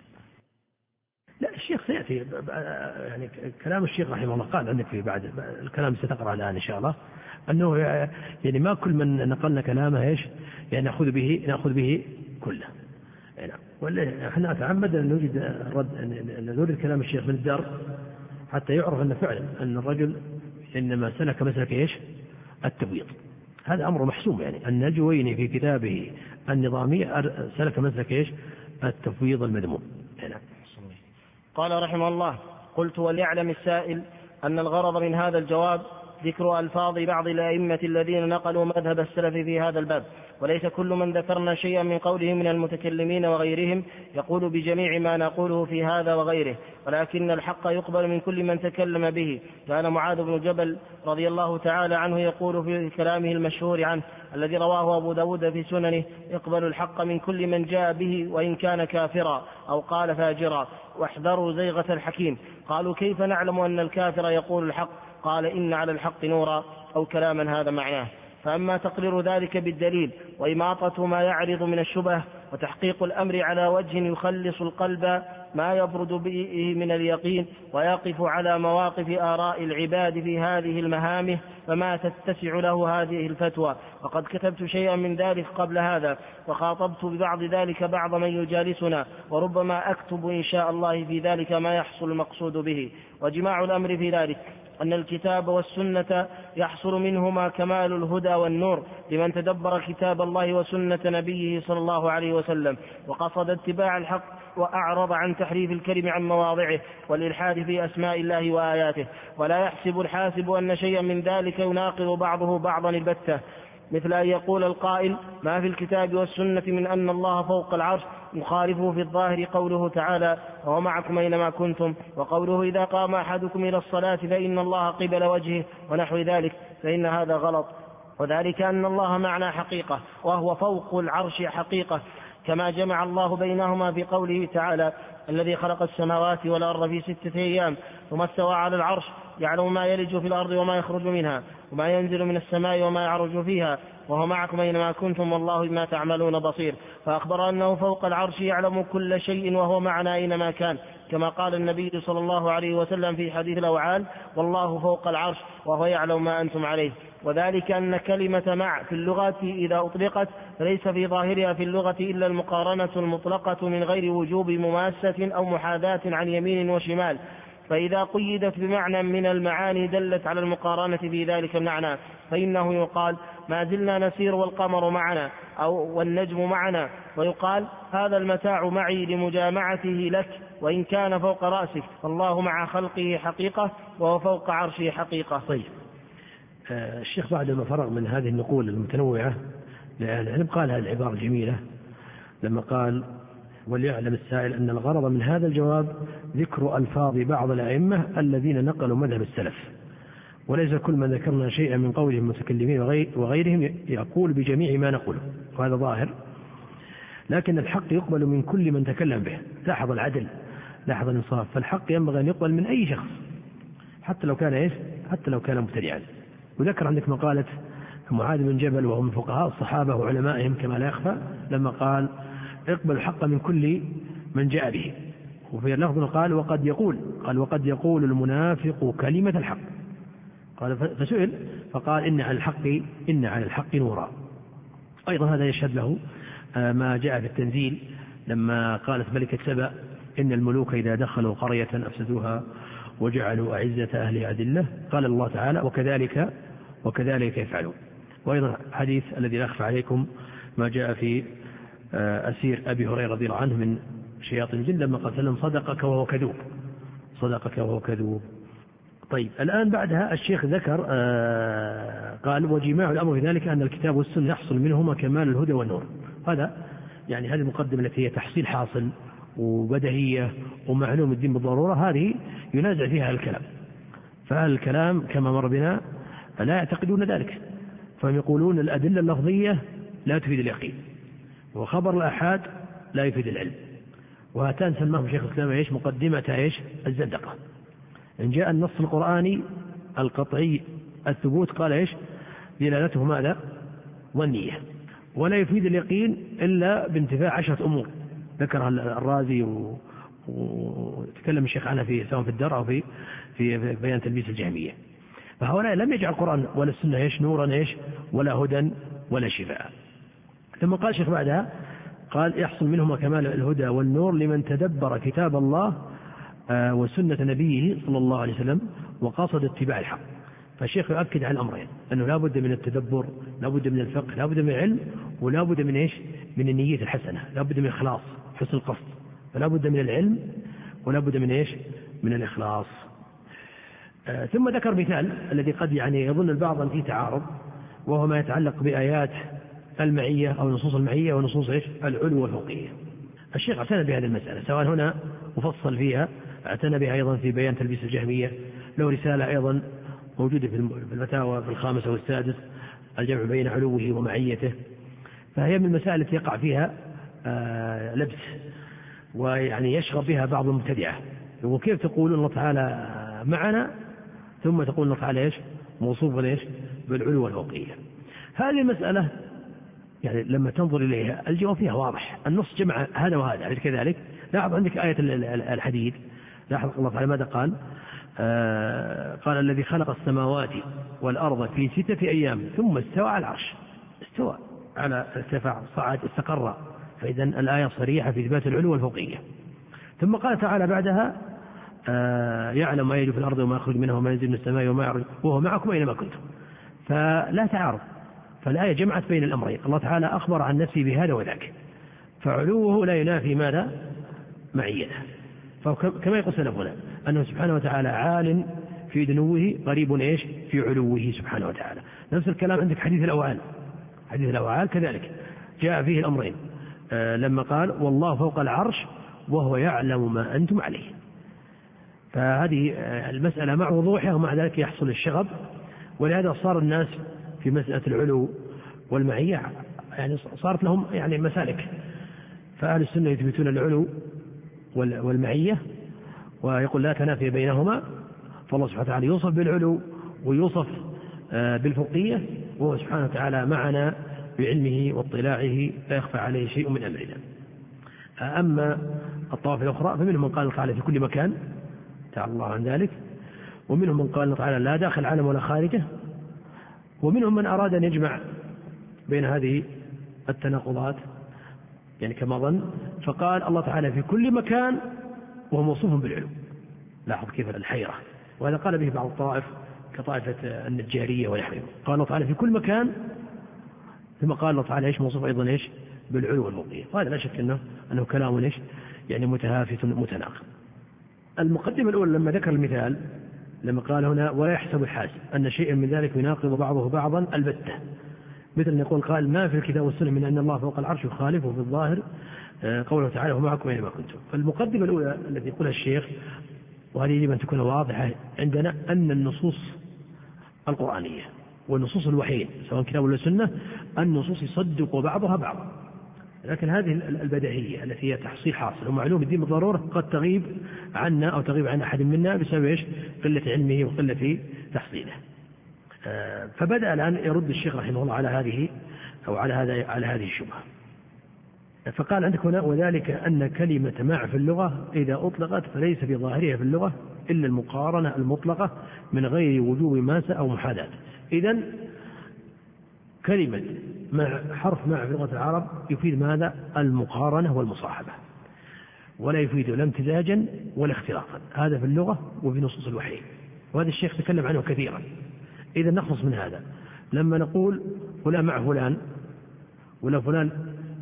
B: لا، الشيخ سيأتي يعني كلام الشيخ رحمه الله قال عندك في بعد الكلام ستقرأ الآن إن شاء الله أنه يعني ما كل من نقلنا كلامه إيش يعني نأخذ به كله. يعني ولا احنا نتعمد أن نرد كلام الشيخ من الدار حتى يعرف أن فعلا أن الرجل إنما سلك مسلك إيش؟ التبويض. هذا أمر محسوم، يعني أن الجويني في كتابه النظامي سلك مسلك إيش؟ التفويض المذموم. يعني
A: قال رحمه الله: قلت وليعلم السائل أن الغرض من هذا الجواب ذكر ألفاظ بعض الأئمة الذين نقلوا مذهب السلف في هذا الباب، وليس كل من ذكرنا شيئا من قولهم من المتكلمين وغيرهم يقول بجميع ما نقوله في هذا وغيره، ولكن الحق يقبل من كل من تكلم به. كان معاذ بن جبل رضي الله تعالى عنه يقول في كلامه المشهور عنه الذي رواه أبو داود في سننه: اقبلوا الحق من كل من جاء به وإن كان كافرا أو قال فاجرا، واحذروا زيغة الحكيم. قالوا: كيف نعلم أن الكافر يقول الحق؟ قال: إن على الحق نورا، أو كلاما هذا معناه. فأما تقرير ذلك بالدليل وإماطة ما يعرض من الشبه وتحقيق الأمر على وجه يخلص القلب ما يبرد به من اليقين ويقف على مواقف آراء العباد في هذه المهامه، فما تتسع له هذه الفتوى. وقد كتبت شيئا من ذلك قبل هذا، وخاطبت ببعض ذلك بعض من يجالسنا، وربما أكتب إن شاء الله في ذلك ما يحصل المقصود به. وجماع الأمر في ذلك أن الكتاب والسنة يحصل منهما كمال الهدى والنور لمن تدبر كتاب الله وسنة نبيه صلى الله عليه وسلم وقصد اتباع الحق وأعرض عن تحريف الكلم عن مواضعه والإلحاد في أسماء الله وآياته. ولا يحسب الحاسب أن شيئا من ذلك يناقض بعضه بعضا البتة، مثل أن يقول القائل: ما في الكتاب والسنة من أن الله فوق العرش، مخالفه في الظاهر قوله تعالى: وهو معكم أينما كنتم، وقوله: إذا قام أحدكم إلى الصلاة فإن الله قبل وجهه، ونحو ذلك، فإن هذا غلط. وذلك أن الله معنا حقيقة وهو فوق العرش حقيقة، كما جمع الله بينهما في قوله تعالى: الذي خلق السماوات والأرض في 6 أيام ثم استوى على العرش يعلم ما يلج في الأرض وما يخرج منها وما ينزل من السماء وما يعرج فيها وهو معكم أينما كنتم والله بما تعملون بصير. فأخبر أنه فوق العرش يعلم كل شيء وهو معنا أينما كان، كما قال النبي صلى الله عليه وسلم في حديث الأوعال: والله فوق العرش وهو يعلم ما أنتم عليه. وذلك أن كلمة مع في اللغة إذا أطلقت فليس في ظاهرها في اللغة إلا المقارنة المطلقة من غير وجوب مماسة أو محاذاة عن يمين وشمال، فإذا قيدت بمعنى من المعاني دلت على المقارنة في ذلك المعنى، فإنه يقال: ما زلنا نسير والقمر معنا، أو والنجم معنا، ويقال: هذا المتاع معي لمجامعته لك وإن كان فوق رأسك، فالله مع خلقه حقيقة وهو فوق عرشه حقيقة.
B: طيب، الشيخ بعد ما فرغ من هذه النقول المتنوعة يعني قال هذه العبارة الجميلة لما قال: وليعلم السائل أن الغرض من هذا الجواب ذكر ألفاظ بعض الأئمة الذين نقلوا مذهب السلف، وليس كل من ذكرنا شيئا من قولهم المتكلمين وغيرهم يقول بجميع ما نقوله، وهذا ظاهر، لكن الحق يقبل من كل من تكلم به. لاحظ العدل، لاحظ الإنصاف. فالحق ينبغي أن يقبل من أي شخص حتى لو كان إيش؟ حتى لو كان مبتدعا. وذكر عندك مقالة معاذ بن جبل وهو من فقهاء الصحابة وعلمائهم كما لا يخفى، لما قال اقبل الحق من كل من جاء به. وفي اللفظ قال وقد يقول المنافق كلمة الحق. قال فسئل فقال إن على الحق نورا. أيضا هذا يشهد له ما جاء في التنزيل لما قالت ملكة سبأ إن الملوك إذا دخلوا قرية أفسدوها وجعلوا أعزة أهلها أذلة. قال الله تعالى وكذلك يفعلون. وأيضا حديث الذي لا أخفى عليكم ما جاء في أسير أبي هريرة رضي الله عنه من شياطين الجن لما قال سلم صدقك وهو كذوب. طيب الآن بعدها الشيخ ذكر قال وجماع الأمر في ذلك أن الكتاب والسنة يحصل منهما كمال الهدى والنور. هذه المقدمة التي هي تحصيل حاصل وبدهية ومعلوم الدين بالضرورة، هذه ينازع فيها الكلام. فالكلام كما مر بنا لا يعتقدون ذلك، فهم يقولون الأدلة اللفظية لا تفيد اليقين، وخبر الآحاد لا يفيد العلم. وهاتان سماهم شيخ الإسلام مقدمة الزندقة. إن جاء النص القرآني القطعي الثبوت قال دلالته ماذا؟ ظنية، ولا يفيد اليقين إلا بانتفاع 10 أمور ذكرها الرازي وتكلم الشيخ عنها سواء في الدرع أو في بيان تلبيس الجهمية. فهؤلاء لم يجعل القرآن ولا السنة نورا ولا هدى ولا شفاء. ثم قال الشيخ بعدها قال يحصل منهما كمال الهدى والنور لمن تدبر كتاب الله وسنة نبيه صلى الله عليه وسلم وقصد اتباع الحق. فالشيخ يؤكد على الأمرين، أنه لا بد من التدبر، لا بد من الفقه، لا بد من العلم، ولا بد من من النية الحسنة، لا بد من الإخلاص حسن القصد. فلا بد من العلم ولا بد من من الإخلاص. ثم ذكر مثال الذي قد يظن البعض أن فيه تعارض، وهو ما يتعلق بآيات المعية أو نصوص المعية ونصوص العلو والفوقية. الشيخ اعتنى بهذه المسألة سواء هنا مفصل فيها، اعتنى بها أيضا في بيان تلبيس الجهمية، له رسالة أيضا موجودة في الفتاوى في 5 و6 الجمع بين علوه ومعيته. فهي من المسائل التي يقع فيها لبس يشغب بها بعض المبتدعة. وكيف تقول الله تعالى معنا ثم تقول الله تعالى موصوف بالعلو والفوقية؟ هذه المسألة لما تنظر إليها الجواب فيها واضح، النص جمع هذا وهذا. أليس كذلك؟ لاحظ عندك آية الحديد، لاحظ الله تعالى ماذا قال؟ قال الذي خلق السماوات والأرض في 6 أيام ثم استوى على العرش. استوى على ارتفاع صعد استقر. فإذا الآية صريحة في إثبات العلو والفوقية. ثم قال تعالى بعدها يعلم ما يلج في الأرض وما يخرج منها وما ينزل من السماء وما يعرج وهو معكم أينما كنتم. فلا تعارض، فالآية جمعت بين الأمرين. الله تعالى أخبر عن نفسه بهذا وذاك، فعلوه لا ينافي ماذا؟ معيته. فكما يقول سلفنا أنه سبحانه وتعالى عال في دنوه قريب في علوه سبحانه وتعالى. نفس الكلام عندك حديث الأوعال كذلك جاء فيه الأمرين لما قال والله فوق العرش وهو يعلم ما أنتم عليه. فهذه المسألة مع وضوحها ومع ذلك يحصل الشغب، ولهذا صار الناس في مسألة العلو والمعية صارت لهم مسالك. فأهل السنة يثبتون العلو والمعية ويقول لا تنافي بينهما، فالله سبحانه وتعالى يوصف بالعلو ويوصف بالفوقية، وهو سبحانه وتعالى معنا بعلمه واطلاعه لا يخفى عليه شيء من أمرنا. أما الطوائف الأخرى فمنهم من قال تعالى في كل مكان تعالى الله عن ذلك، ومنهم من قال تعالى لا داخل العالم ولا خارجه، ومنهم من أراد أن يجمع بين هذه التناقضات كما ظن، فقال الله تعالى في كل مكان وهو موصوف بالعلو. لاحظ كيف الحيرة. وهذا قال به بعض الطوائف كطائفة النجارية ونحوهم، قال الله تعالى في كل مكان ثم قال الله تعالى موصوف أيضا بالعلو والفوقية. وهذا لا شك أنه كلام متهافت متناقض. المقدمة الأولى لما ذكر المثال لما قال هنا ولا يحسب الحاسب أن شيئا من ذلك يناقض بعضه بعضا البتة، مثل أن يقول قال ما في الكتاب والسنة من أن الله فوق العرش يخالفه في الظاهر قوله تعالى ومعكم أينما كنتم. فالمقدمة الأولى التي يقولها الشيخ، وهذه يجب أن تكون واضحة عندنا، أن النصوص القرآنية والنصوص الوحيين سواء كتاب ولا سنة النصوص يصدق بعضها بعضا. لكن هذه البديهية التي هي تحصيل حاصل ومعلوم الدين بالضرورة قد تغيب عنا أو تغيب عن أحد منا بسبب إيش؟ قلة علمه وقلة تحصيله. فبدأ الآن يرد الشيخ رحمه الله على هذه أو على هذه الشبهة. فقال عندك هنا: وذلك أن كلمة مع في اللغة إذا أطلقت فليس في ظاهرها في اللغة إلا المقارنة المطلقة من غير وجوب ماسة أو محاذاة. إذن كلمة مع، حرف مع في لغة العرب يفيد ماذا؟ المقارنة والمصاحبة، ولا يفيد لا امتزاجا ولا اختلاطا. هذا في اللغة وفي نصوص الوحي، وهذا الشيخ تكلم عنه كثيرا. إذا نخلص من هذا لما نقول فلان مع فلان ولا فلان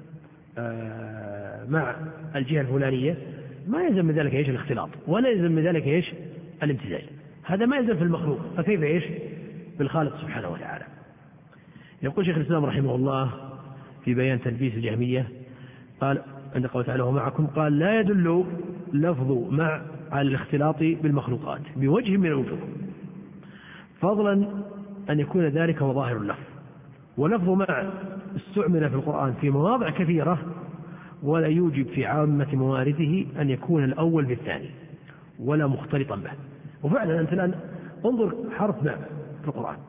B: مع الجهة الفلانية، ما يلزم من ذلك إيش؟ الاختلاط، ولا يلزم من ذلك إيش؟ الامتزاج. هذا ما يلزم في المخلوق، فكيف إيش؟ بالخالق سبحانه وتعالى. يقول شيخ الإسلام رحمه الله في بيان تلبيس الجهمية، قال عند قوله تعالى: ومعكم، قال: لا يدل لفظ مع على الاختلاط بالمخلوقات بوجه من الوجوه، فضلا أن يكون ذلك هو ظاهر اللفظ. ولفظ مع استعمل في القرآن في مواضع كثيرة، ولا يوجب في عامة موارده أن يكون الأول بالثاني ولا مختلطا به. وفعلا أنت الآن انظر حرف مع في القرآن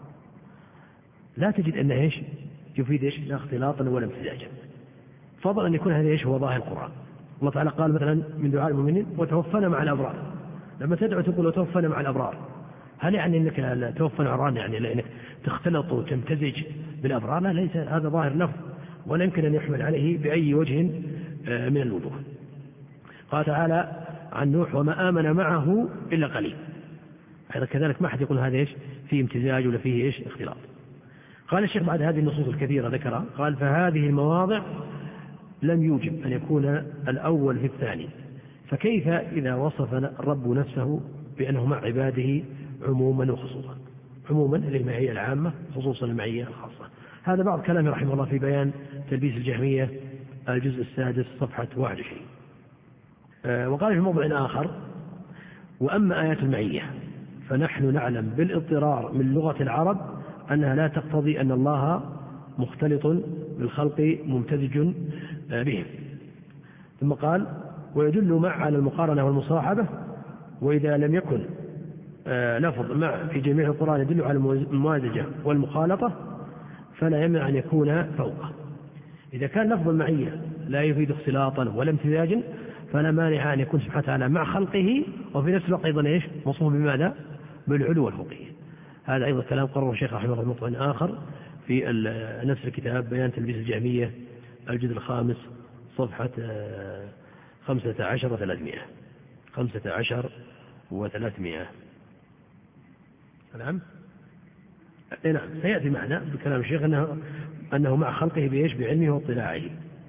B: لا تجد أنه إيش؟ يفيد إيش؟ لا اختلاطا ولا امتزاجا، فضلا أن يكون هذا إيش؟ هو ظاهر القرآن. الله تعالى قال مثلا من دعاء المؤمنين: وتوفنا مع الأبرار. لما تدعو تقول وتوفنا مع الأبرار، هل يعني أنك توفنا مع الأبرار يعني لأنك تختلط وتمتزج بالأبرار؟ لا، ليس هذا ظاهر لفظ، ولا يمكن أن يحمل عليه بأي وجه من الوجوه. قال تعالى عن نوح: وما آمن معه إلا قليل. أيضا كذلك ما أحد يقول هذا إيش؟ فيه امتزاج ولا فيه إيش؟ اختلاط. قال الشيخ بعد هذه النصوص الكثيرة ذكرها، قال: فهذه المواضع لم يوجب أن يكون الأول في الثاني، فكيف إذا وصف الرب نفسه بأنه مع عباده عموما وخصوصا؟ عموما للمعية العامة، خصوصا المعية الخاصة. هذا بعض كلامه رحمه الله في بيان تلبيس الجهمية الجزء 6 صفحة 21. وقال في موضع آخر: وأما آيات المعية فنحن نعلم بالاضطرار من لغة العرب أنها لا تقتضي أن الله مختلط بالخلق ممتزج بهم. ثم قال: ويدل مع على المقارنة والمصاحبة، وإذا لم يكن لفظ مع في جميع القرآن يدل على الممازجة والمخالطة فلا يمنع أن يكون فوقه. إذا كان لفظ المعية لا يفيد اختلاطا ولا امتزاجا فلا مانع أن يكون سبحانه وتعالى مع خلقه وفي نفس الوقت أيضا إيش؟ موصوف بماذا؟ بالعلو والفوقية. هذا أيضا كلام قرره الشيخ رحمه الله في موضع آخر في نفس الكتاب بيان تلبيس الجهمية الجزء 5 صفحة 15 و300. 15 و300. نعم سيأتي معنا بكلام الشيخ أنه مع خلقه بإيش؟ بعلمه واطلاعه.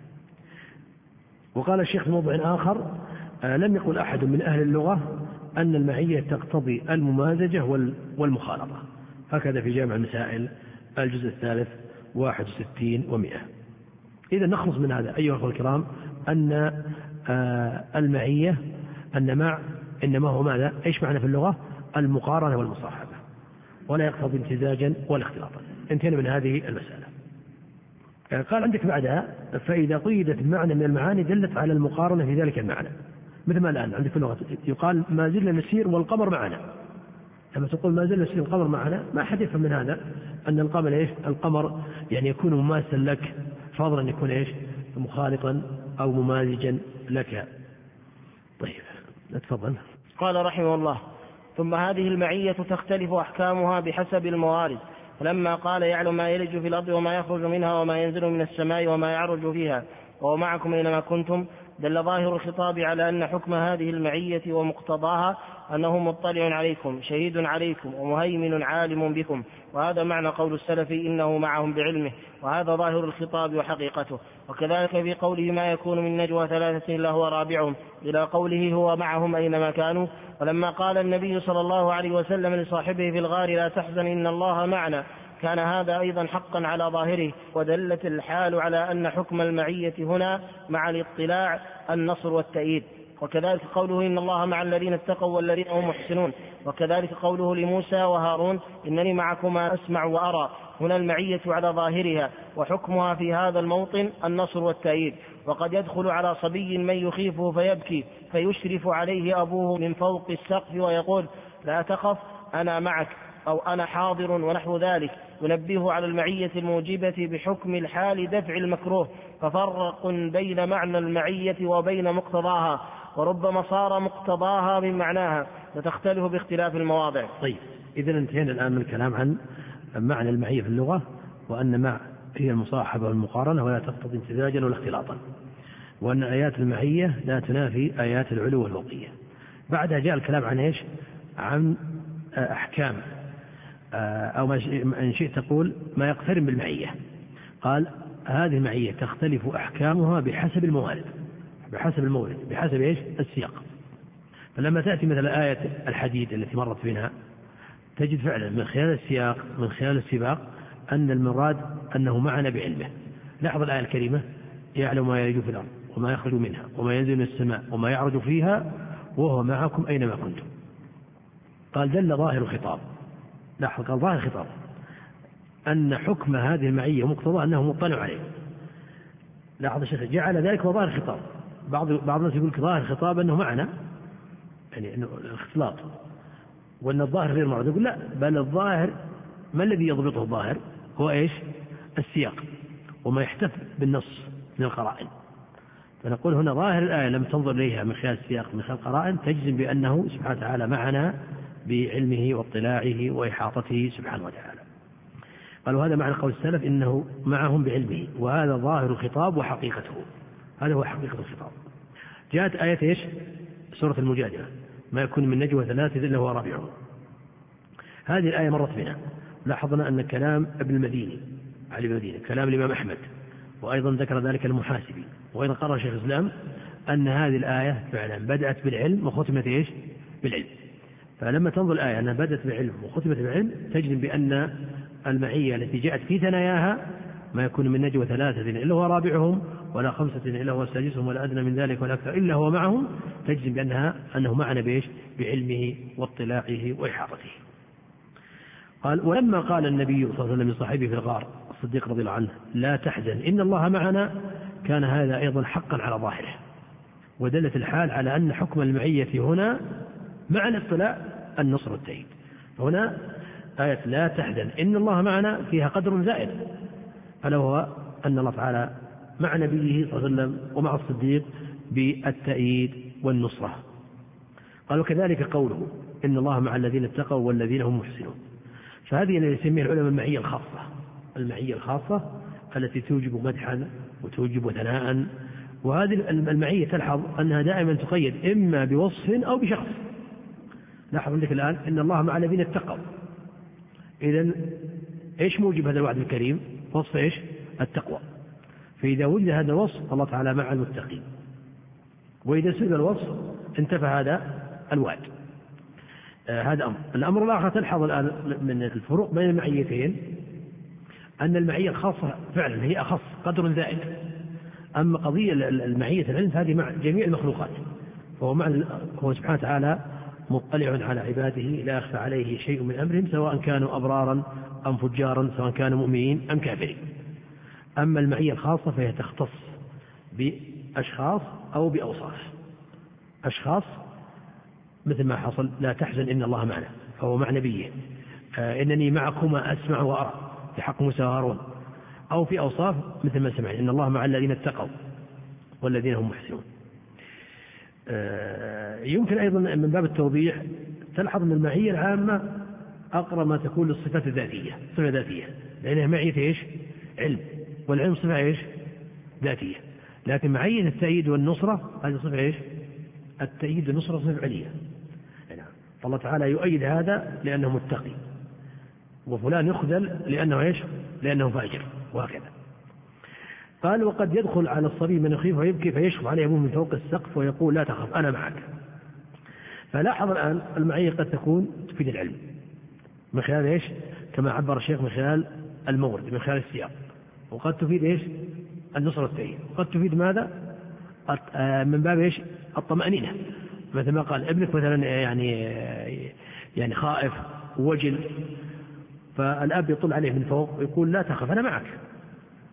B: وقال الشيخ في موضع آخر: لم يقل أحد من أهل اللغة أن المعية تقتضي الممازجة والمخالطة. هكذا في جامع المسائل الجزء 3 61 و100. إذا نخلص من هذا أيها الأخوة الكرام أن المعية أن مع إنما هو ماذا؟ إيش معنى في اللغة؟ المقارنة والمصاحبة، ولا يقتضي امتزاجا ولا اختلاطا. انتهينا من هذه المسألة. قال عندك بعدها: فإذا قيدت معنى من المعاني دلت على المقارنة في ذلك المعنى، مثل ما الآن عندك في اللغة يقال ما زلنا نسير والقمر معنا. لما تقول ما زلنا نسير والقمر معنا ما حد يفهم من هذا أن القمر إيش؟ القمر يعني يكون مماثلا لك، فضلا أن يكون إيش؟ مخالطا أو ممازجا لك. طيب نتفضل.
A: قال رحمه الله: ثم هذه المعية تختلف أحكامها بحسب الموارد، فلما قال: يعلم ما يلج في الأرض وما يخرج منها وما ينزل من السماء وما يعرج فيها وهو معكم أينما كنتم، دل ظاهر الخطاب على أن حكم هذه المعية ومقتضاها أنه مطلع عليكم شهيد عليكم ومهيمن عالم بكم. وهذا معنى قول السلف: إنه معهم بعلمه. وهذا ظاهر الخطاب وحقيقته. وكذلك في قوله: ما يكون من نجوى 3 إلا هو رابعهم، إلى قوله: هو معهم أينما كانوا. ولما قال النبي صلى الله عليه وسلم لصاحبه في الغار: لا تحزن إن الله معنا، كان هذا أيضا حقا على ظاهره. ودلت الحال على أن حكم المعية هنا مع الاطلاع النصر والتأييد. وكذلك قوله: إن الله مع الذين اتقوا والذين هم محسنون. وكذلك قوله لموسى وهارون: إنني معكما أسمع وأرى، هنا المعية على ظاهرها. وحكمها في هذا الموطن النصر والتأييد. وقد يدخل على صبي من يخيفه فيبكي فيشرف عليه أبوه من فوق السقف ويقول لا تخف أنا معك أو أنا حاضر ونحو ذلك، ينبه على المعية الموجبة بحكم الحال دفع المكروه، ففرق بين معنى المعية وبين مقتضاها، وربما صار مقتضاها من معناها فتختلف باختلاف المواضع.
B: طيب، إذن انتهينا الآن من الكلام عن معنى المعية في اللغة، وأن مع هي المصاحبة والمقارنة ولا تقتضي امتزاجا ولا اختلاطا، وأن آيات المعية لا تنافي آيات العلو والفوقية. بعدها جاء الكلام عن إيش؟ عن أحكام أو ما إن شئت تقول ما يقترن بالمعية. قال هذه المعية تختلف أحكامها بحسب الموارد، بحسب المورد، بحسب إيش؟ السياق. فلما تأتي مثل آية الحديد التي مرت بنا تجد فعلا من خلال السياق من خلال السباق أن المراد أنه معنا بعلمه. لاحظ الآية الكريمة يعلم ما يلج في الأرض وما يخرج منها وما ينزل من السماء وما يعرج فيها وهو معكم أينما كنتم. قال دل ظاهر الخطاب، لاحظ قال ظاهر الخطاب أن حكم هذه المعية مقتضى أنه مطلع عليه. لاحظ الشيخ جعل ذلك وظاهر الخطاب. بعض الناس يقول ظاهر الخطاب أنه معنا، يعني أنه الاختلاط، وأن الظاهر غير معروف. يقول لا، بل الظاهر ما الذي يضبطه الظاهر هو إيش؟ السياق وما يحتف بالنص من القرائن. فنقول هنا ظاهر الآية لم تنظر إليها من خلال السياق من خلال القرائن تجزم بأنه سبحانه وتعالى معنا بعلمه واطلاعه وإحاطته سبحانه وتعالى. قالوا هذا معنى قول السلف إنه معهم بعلمه، وهذا ظاهر الخطاب وحقيقته، هذا هو حقيقة الخطاب. جاءت آية إيش؟ سورة المجادلة ما يكون من نجوى ثلاثة إلا هو رابعهم. هذه الآية مرت بنا، لاحظنا أن كلام ابن المديني علي بن المديني كلام الإمام أحمد، وأيضا ذكر ذلك المحاسبي، وأيضا قرر شيخ الإسلام أن هذه الآية فعلا بدأت بالعلم وختمت إيش؟ بالعلم. فلما تنظر الآية أنها بدأت بالعلم وختمت بالعلم تجد بأن المعية التي جاءت في ثناياها ما يكون من نجوى ثلاثة إلا هو رابعهم ولا خمسة إلا هو سادسهم ولا أدنى من ذلك ولا أكثر إلا هو معهم، تجد بأنها أنه معنا بإيش؟ بعلمه واطلاعه وإحاطته. قال ولما قال النبي صلى الله عليه وسلم لصاحبه في الغار الصديق رضي الله عنه لا تحزن إن الله معنا، كان هذا أيضا حقا على ظاهره، ودلت الحال على أن حكم المعية هنا مع الاطلاع النصر والتأييد. هنا آية لا تحزن إن الله معنا فيها قدر زائد، ألا هو أن الله تعالى مع نبيه صلى الله عليه وسلم ومع الصديق بالتأييد والنصرة. قال وكذلك قوله إن الله مع الذين اتقوا والذين هم محسنون. فهذه التي يسميها العلماء المعية الخاصة، المعية الخاصة التي توجب مدحا وتوجب ثناء. وهذه المعية تلحظ أنها دائما تقيد إما بوصف أو بشخص. لاحظ عندك الآن إن الله مع الذين اتقوا، إذن إيش موجب هذا الوعد الكريم؟ وصف إيش؟ التقوى. فإذا وجد هذا الوصف الله تعالى مع المتقين، وإذا سئل الوصف انتفى هذا الوعد. هذا أمر. الأمر الآخر تلحظ الآن من الفروق بين المعيتين أن المعية الخاصة فعلا هي أخص قدر زائد، أما قضية المعية العلم هذه مع جميع المخلوقات، هو سبحانه وتعالى مطلع على عباده لا يخفى عليه شيء من أمرهم سواء كانوا أبرارا أم فجارا، سواء كانوا مؤمنين أم كافرين. أما المعية الخاصة فهي تختص بأشخاص أو بأوصاف. أشخاص مثل ما حصل لا تحزن إن الله معنا، فهو مع نبيه، إنني معكما أسمع وأرى في حق موسى وهارون. أو في أوصاف مثل ما سمعنا إن الله مع الذين اتقوا والذين هم محسنون. يمكن أيضا من باب التوضيح تلحظ أن المعية العامة أقرب ما تكون للصفات الذاتية، صفة ذاتية، لأنها معية إيش؟ علم، والعلم صفة إيش؟ ذاتية. لكن معية التأييد والنصرة هذه صفة إيش؟ التأييد والنصرة صفة علية. فالله تعالى يؤيد هذا لأنه متقي، وفلان يخذل لأنه إيش؟ لأنه فاجر، وهكذا. قال وقد يدخل على الصبي من يخيف ويبكي فيشخف عليه أبوه من فوق السقف ويقول لا تخف أنا معك. فلاحظ الآن المعية قد تكون تفيد العلم من خلال إيش؟ كما عبر الشيخ من خلال المورد من خلال السياق، وقد تفيد إيش؟ النصر والتأييد، وقد تفيد ماذا؟ من باب إيش؟ الطمأنينة، مثل ما قال ابنك مثلا يعني خائف ووجل، فالأب يطل عليه من فوق ويقول لا تخف أنا معك،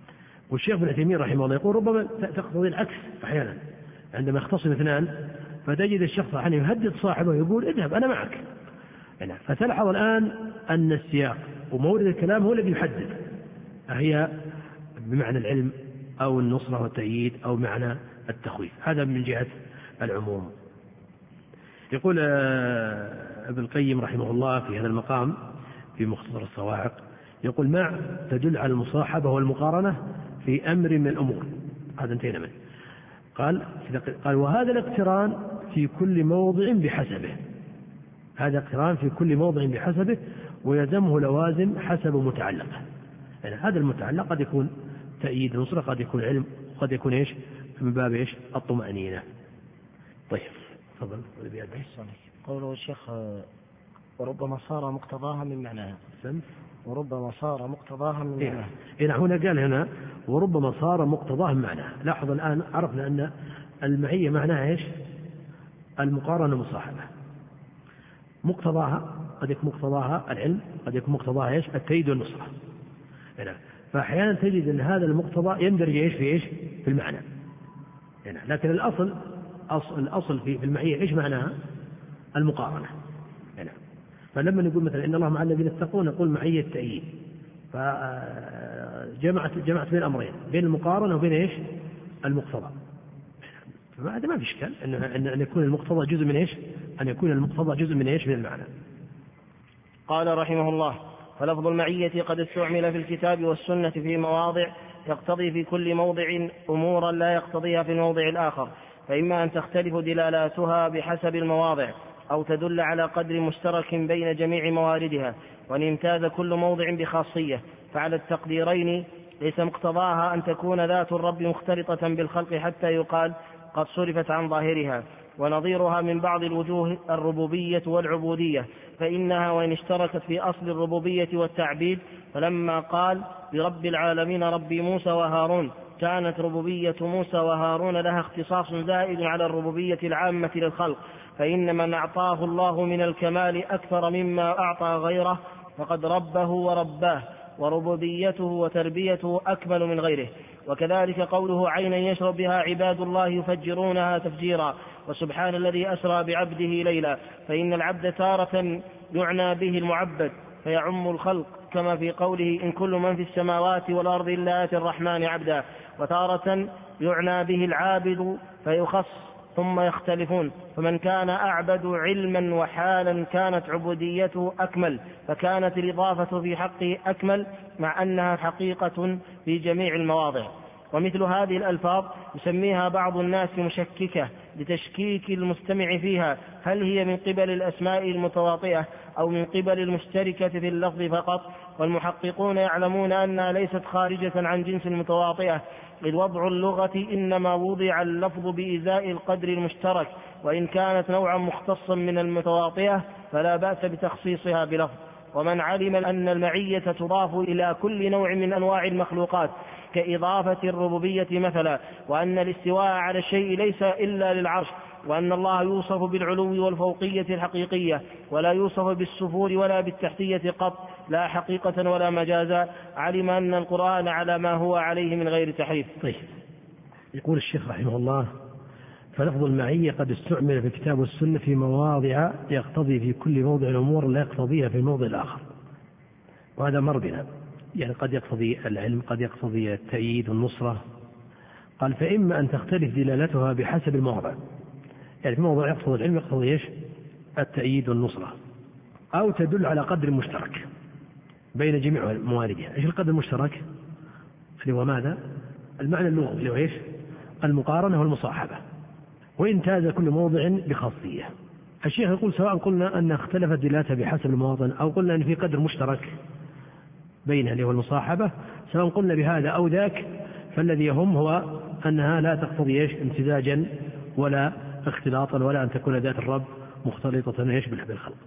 B: والشيخ ابن عثيمين رحمه الله يقول ربما تقتضي العكس أحيانا، عندما يختصم اثنان فتجد الشخص أحيانا يهدد صاحبه ويقول اذهب أنا معك. فتلحظ الآن أن السياق ومورد الكلام هو الذي يحدد أهي بمعنى العلم أو النصرة والتأييد أو معنى التخويف. هذا من جهة العموم. يقول ابن القيم رحمه الله في هذا المقام في مختصر الصواعق، يقول مع تدل على المصاحبة والمقارنة في أمر من الأمور. هذا انتهينا منه. قال وهذا الاقتران في كل موضع بحسبه، هذا اقتران في كل موضع بحسبه ويلزمه لوازم حسب متعلقه. يعني هذا المتعلق قد يكون تأييد نصرة، قد يكون علم، قد يكون ايش من باب ايش الطمأنينة. طيب تفضل.
A: قوله الشيخ وربما صار مقتضاها من معناها، وربما صار مقتضاها من معناها.
B: هنا قال هنا وربما صار مقتضاها من معناها. لاحظ الآن عرفنا أن المعية معناها ايش؟ المقارنة المصاحبة. مقتضاها قد يكون مقتضاها العلم، قد يكون مقتضاها ايش؟ التأييد والنصرة. فأحيانا تجد أن هذا المقتضى يندرج ايش في ايش؟ في المعنى. لكن الأصل في المعية ايش معناها؟ المقارنة. فلما نقول مثلا إن الله مع الذين اتقوا نقول معية تأييد، فجمعت بين الأمرين، بين المقارنة وبين ايش؟ المقتضى. فهذا ما في إشكال أن يكون المقتضى جزء من ايش؟ أن يكون المقتضى جزء من ايش؟ من المعنى.
A: قال رحمه الله فلفظ المعية قد استعمل في الكتاب والسنة في مواضع يقتضي في كل موضع أمورا لا يقتضيها في الموضع الآخر، فإما أن تختلف دلالاتها بحسب المواضع أو تدل على قدر مشترك بين جميع مواردها، وأن يمتاز كل موضع بخاصية. فعلى التقديرين ليس مقتضاها أن تكون ذات الرب مختلطة بالخلق حتى يقال قد صرفت عن ظاهرها، ونظيرها من بعض الوجوه الربوبية والعبودية، فإنها وإن اشتركت في أصل الربوبية والتعبيد، فلما قال برب العالمين ربي موسى وهارون كانت ربوبية موسى وهارون لها اختصاص زائد على الربوبية العامة للخلق، فإن من أعطاه الله من الكمال أكثر مما أعطى غيره فقد ربه ورباه، وربوبيته وتربيته أكمل من غيره. وكذلك قوله عينا يشرب بها عباد الله يفجرونها تفجيرا، وسبحان الذي أسرى بعبده ليلا، فإن العبد تارة يعنى به المعبد فيعم الخلق كما في قوله إن كل من في السماوات والأرض إلا آتي الرحمن عبدا، وتارة يعنى به العابد فيخص ثم يختلفون، فمن كان أعبد علما وحالا كانت عبوديته أكمل، فكانت الإضافة في حقه أكمل مع أنها حقيقة في جميع المواضع. ومثل هذه الألفاظ يسميها بعض الناس مشككة لتشكيك المستمع فيها، هل هي من قبل الأسماء المتواطئة أو من قبل المشتركة في اللفظ فقط؟ والمحققون يعلمون أنها ليست خارجة عن جنس المتواطئة، إذ وضع اللغة إنما وضع اللفظ بإزاء القدر المشترك، وإن كانت نوعا مختصا من المتواطئة فلا بأس بتخصيصها بلفظ. ومن علم أن المعية تضاف إلى كل نوع من أنواع المخلوقات كإضافة الربوبية مثلا، وأن الاستواء على الشيء ليس إلا للعرش، وأن الله يوصف بالعلو والفوقية الحقيقية ولا يوصف بالسفول ولا بالتحتية قط لا حقيقة ولا مجازا، علم أن القرآن على ما هو عليه من غير تحريف.
B: طيب. يقول الشيخ رحمه الله فلفظ المعية قد استعمل في الكتاب والسنة في مواضع يقتضي في كل موضع الأمور لا يقتضيها في الموضع الآخر، وهذا مر بنا. يعني قد يقتضي العلم، قد يقتضي التأييد والنصرة. قال فإما أن تختلف دلالتها بحسب الموضع، يعني في موضع يقتضي العلم يقتضي إيش؟ التأييد والنصرة، أو تدل على قدر مشترك بين جميع مواردها. إيش القدر المشترك؟ اللي هو ماذا؟ المعنى اللغوي اللي هو إيش؟ المقارنة والمصاحبة، ويمتاز كل موضع بخاصية. الشيخ يقول سواء قلنا أن اختلفت دلالتها بحسب المواطن أو قلنا أن في قدر مشترك بينها اللي هو المصاحبة، سواء قلنا بهذا أو ذاك، فالذي يهم هو أنها لا تقتضي إيش؟ امتزاجا ولا اختلاطا، ولا أن تكون ذات الرب مختلطة إيش بالخلق.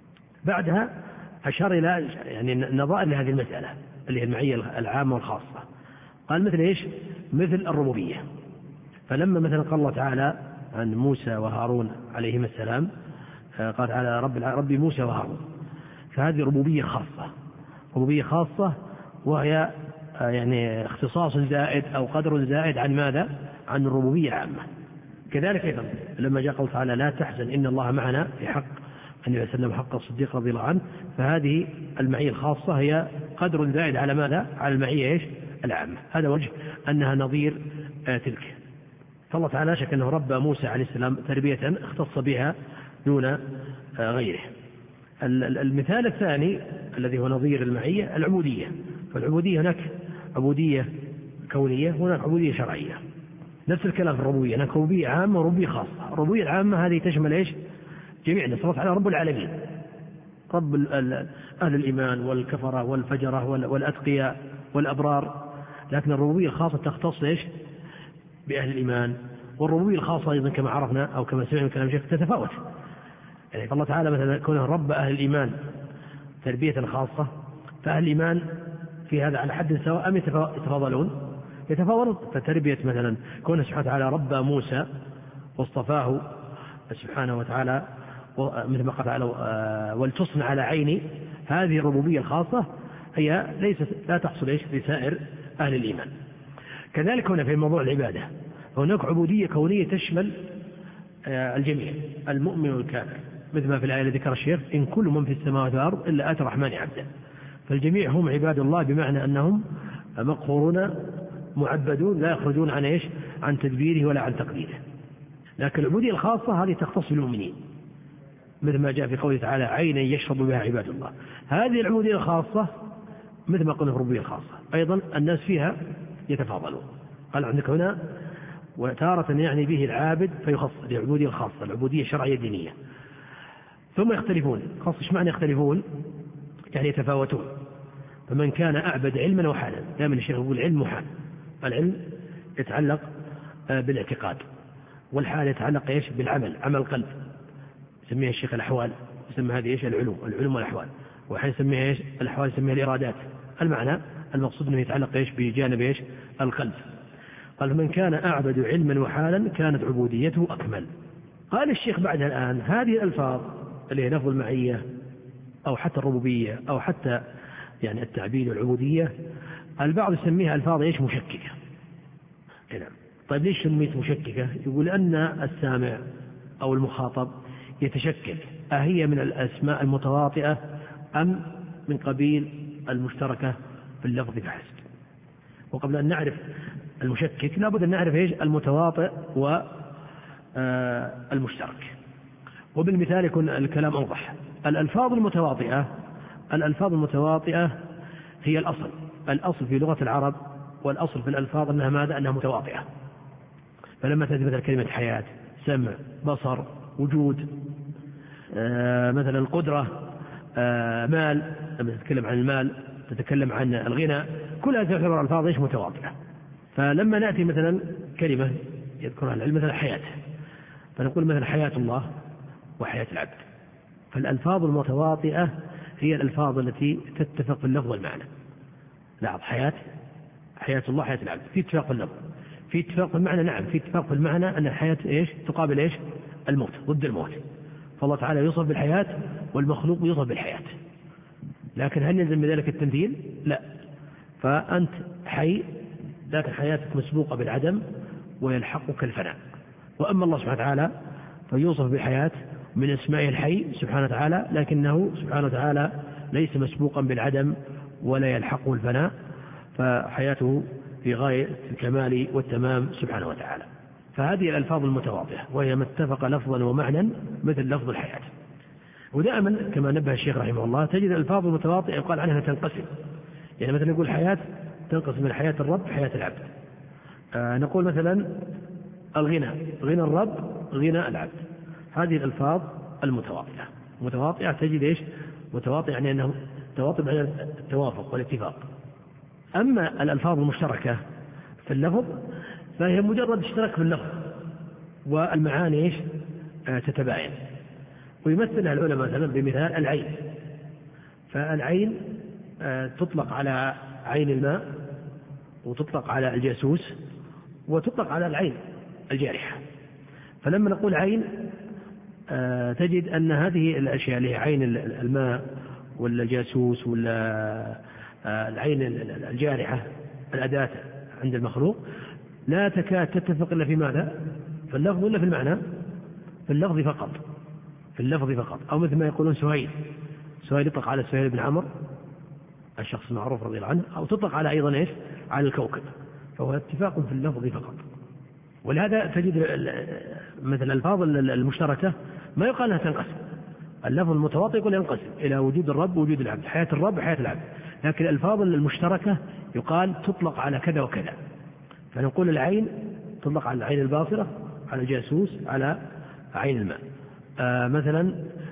B: بعدها أشار إلى يعني نظائر لهذه المسألة اللي هي المعية العامة والخاصة. قال مثل إيش؟ مثل الربوبية. فلما مثلا قال الله تعالى عن موسى وهارون عليهما السلام قال تعالى ربي موسى وهارون، فهذه ربوبية خاصة، ربوبية خاصة، وهي يعني اختصاص زائد أو قدر زائد عن ماذا؟ عن الربوبية العامة. كذلك أيضا لما جاء قول تعالى لا تحزن إن الله معنا في حق النبي صلى الله عليه وسلم حق الصديق رضي الله عنه، فهذه المعية الخاصة هي قدر زائد على ماذا؟ على المعية العامة. هذا وجه أنها نظير تلك. فالله تعالى شك أنه رب موسى عليه السلام تربية اختص بها دون غيره. المثال الثاني الذي هو نظير المعية العبودية. فالعبودية هناك عبودية كونية وهناك عبودية شرعية. نفس الكلام في الربوبية، هناك ربوبية عامة وربوبية خاصة. الربوبية العامة هذه تشمل جميع الناس. الله تعالى رب العالمين، رب أهل الإيمان والكفرة والفجرة والأتقياء والأبرار. لكن الربوبية الخاصة تختص بأهل الإيمان. والربوبية الخاصة أيضا كما عرفنا أو كما سمعنا من كلام الشيخ تتفاوت. يعني فالله تعالى مثلا كونه رب أهل الإيمان تربية خاصة، فأهل الإيمان في هذا على حد سواء أم يتفاضلون؟ يتفاوضون. فتربية مثلا كونه سبحانه وتعالى رب موسى واصطفاه سبحانه وتعالى مثل ما قال تعالى ولتصنع على عيني، هذه الربوبية الخاصة هي لا تحصل لسائر أهل الإيمان. كذلك هنا في موضوع العبادة هناك عبودية كونية تشمل الجميع المؤمن والكافر، مثل ما في الآية التي ذكر الشيخ إن كل من في السماوات والأرض إلا آتي الرحمن عبدا. فالجميع هم عباد الله بمعنى أنهم مقهورون معبدون لا يخرجون عن تدبيره ولا عن تقديره. لكن العبودية الخاصة هذه تختص بالمؤمنين، مثل ما جاء في قوله تعالى عينا يشرب بها عباد الله. هذه العبودية الخاصة مثل ما قلنا في الربوبية الخاصة أيضا الناس فيها يتفاضلون. قال عندك هنا وتارة يعني به العابد فيخص العبودية الخاصة، العبودية الشرعية الدينية. ثم يختلفون. خاص ايش معنى يختلفون؟ يعني يتفاوتون. فمن كان أعبد علما وحالا، دائما الشيخ يقول علم وحال. العلم يتعلق بالاعتقاد، والحال يتعلق بالعمل، عمل القلب يسميها الشيخ الأحوال، يسمى هذه العلوم والأحوال. وحين يسميها الأحوال يسميها الإرادات. المعنى المقصود أنه يتعلق بجانب القلب. قال فمن كان أعبد علما وحالا كانت عبوديته أكمل. قال الشيخ بعدها الآن هذه الألفاظ اللي هي لفظ المعية أو حتى الربوبية أو حتى يعني التعبيد والعبودية، البعض يسميها ألفاظ مشككة. نعم. طيب ليش سميت مشككة؟ يقول أن السامع أو المخاطب يتشكك أهي من الأسماء المتواطئة أم من قبيل المشتركة في اللفظ فحسب. وقبل أن نعرف المشكك لابد أن نعرف المتواطئ والمشترك. وبالمثال يكون الكلام أوضح. الألفاظ المتواطئة هي الأصل في لغة العرب، والأصل في الألفاظ أنها ماذا؟ أنها متواطئة. فلما تأتي مثل كلمة حياة، سمع، بصر، وجود، مثلا القدرة، مال، لما تتكلم عن المال تتكلم عن الغنى، كل هذه تعتبر ألفاظ متواطئة. فلما نأتي مثلا كلمة يذكرها العلم مثلا حياة، فنقول مثلا حياة الله وحياة العبد. فالألفاظ المتواطئة هي الألفاظ التي تتفق في اللفظ والمعنى. لاحظ حياة الله حياة العبد في اتفاق في اللفظ، في اتفاق في المعنى. نعم في اتفاق في المعنى أن الحياة تقابل الموت، ضد الموت. فالله تعالى يوصف بالحياة والمخلوق يوصف بالحياة. لكن هل يلزم بذلك التمثيل؟ لا. فأنت حي لكن حياتك مسبوقة بالعدم ويلحقك الفناء. وأما الله سبحانه وتعالى فيوصف بالحياة من اسمائه الحي سبحانه وتعالى، لكنه سبحانه وتعالى ليس مسبوقا بالعدم ولا يلحقه الفناء، فحياته في غاية الكمال والتمام سبحانه وتعالى. فهذه الألفاظ المتواطئة وهي ما اتفق لفظا ومعنى مثل لفظ الحياة. ودائما كما نبه الشيخ رحمه الله تجد الألفاظ المتواطئة يقال عنها تنقسم. يعني مثلا نقول حياة تنقسم من حياة الرب حياة العبد. نقول مثلا الغنى، غنى الرب غنى العبد. هذه الألفاظ المتواطئة تجد متواطئ يعني أنه تواطئ على التوافق والاتفاق. أما الألفاظ المشتركة في اللفظ فهي مجرد اشتراك في اللفظ والمعاني تتباين. ويمثلها العلماء مثلا بمثال العين. فالعين تطلق على عين الماء، وتطلق على الجاسوس، وتطلق على العين الجارحة. فلما نقول عين تجد أن هذه الأشياء اللي هي عين الماء والجاسوس والعين الجارحة الأداة عند المخلوق لا تكاد تتفق إلا في ماذا؟ في اللفظ ولا في المعنى؟ في اللفظ فقط، في اللفظ فقط. أو مثل ما يقولون سهيل يطلق على سهيل بن عمرو الشخص المعروف رضي الله عنه، أو تطلق على أيضا إيش؟ على الكوكب، فهو اتفاق في اللفظ فقط. ولهذا تجد مثل الألفاظ المشتركة ما يقال أنها تنقسم، اللفظ المتواطئ يقول ينقسم إلى وجود الرب ووجود العبد، حياة الرب وحياة العبد، لكن الألفاظ المشتركة يقال تطلق على كذا وكذا. فنقول العين تطلق على العين الباصرة، على الجاسوس، على عين الماء. مثلا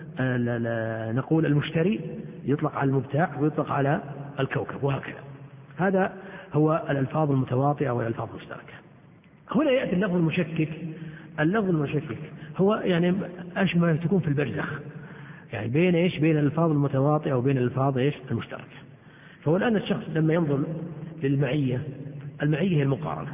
B: نقول المشتري يطلق على المبتاع ويطلق على الكوكب، وهكذا. هذا هو الألفاظ المتواطئة والألفاظ المشتركة. هنا يأتي اللفظ المشكك. اللفظ المشكك هو يعني أشبه تكون في البرزخ، يعني بين إيش؟ بين الألفاظ المتواطئة وبين الألفاظ إيش؟ المشتركة. فهو الآن الشخص لما ينظر للمعية، المعية هي المقارنة،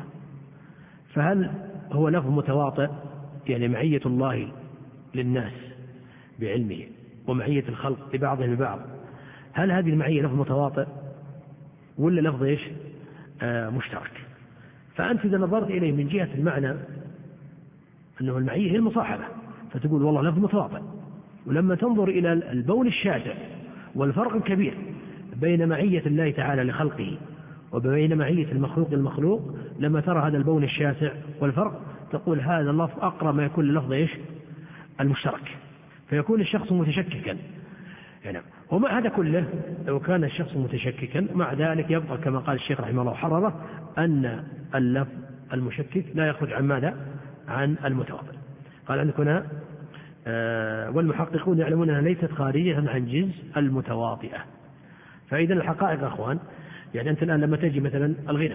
B: فهل هو لفظ متواطئ يعني معية الله للناس بعلمه ومعية الخلق لبعضهم ببعض، هل هذه المعية لفظ متواطئ ولا لفظ إيش؟ مشترك؟ فأنت إذا نظرت إليه من جهة المعنى أنه المعية هي المصاحبة، فتقول والله لفظ متواطئ. ولما تنظر إلى البون الشاسع والفرق الكبير بين معية الله تعالى لخلقه وبين معية المخلوق للمخلوق، لما ترى هذا البون الشاسع والفرق تقول هذا اللفظ أقرب ما يكون للفظ إيش؟ المشترك، فيكون الشخص متشككا. يعني ومع هذا كله لو كان الشخص متشككا مع ذلك يبقى كما قال الشيخ رحمه الله وحرره أن اللفظ المشكك لا يخرج عن ماذا؟ عن المتواطئ. قال عندك هنا والمحققون يعلمون أنها ليست خارجة عن جنس المتواطئة. فإذا الحقائق أخوان، يعني أنت الآن لما تجي مثلا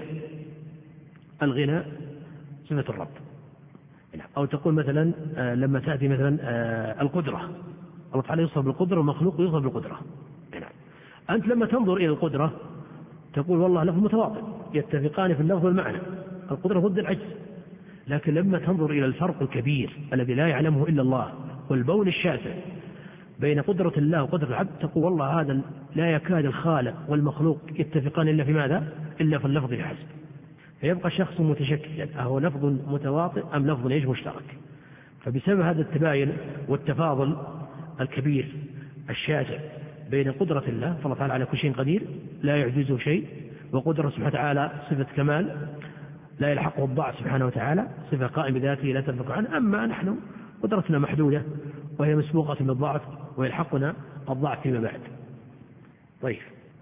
B: الغنى صفة الرب، أو تقول مثلا لما تأتي مثلا القدرة، الله تعالى يوصف بالقدرة ومخلوق يوصف بالقدرة. أنت لما تنظر إلى القدرة تقول والله لفظ متواطئ يتفقان في اللفظ والمعنى، القدرة ضد العجز. لكن لما تنظر إلى الفرق الكبير الذي لا يعلمه إلا الله والبون الشاسع بين قدرة الله وقدرة العبد، تقول والله هذا لا يكاد الخالق والمخلوق يتفقان إلا في ماذا؟ إلا في اللفظ الحسب. فيبقى شخص متشككا، أهو لفظ متواطئ أم لفظ إيش؟ مشترك. فبسبب هذا التباين والتفاضل الكبير الشاسع بين قدرة الله، فالله تعالى على كل شيء قدير لا يعجزه شيء، وقدرة سبحانه وتعالى صفة كمال لا يلحقه الضعف سبحانه وتعالى، صفة قائمة بذاته لا تنفك عنه. أما نحن قدرتنا محدودة وهي مسبوقة بالضعف ويلحقنا الضعف فيما بعد. طيب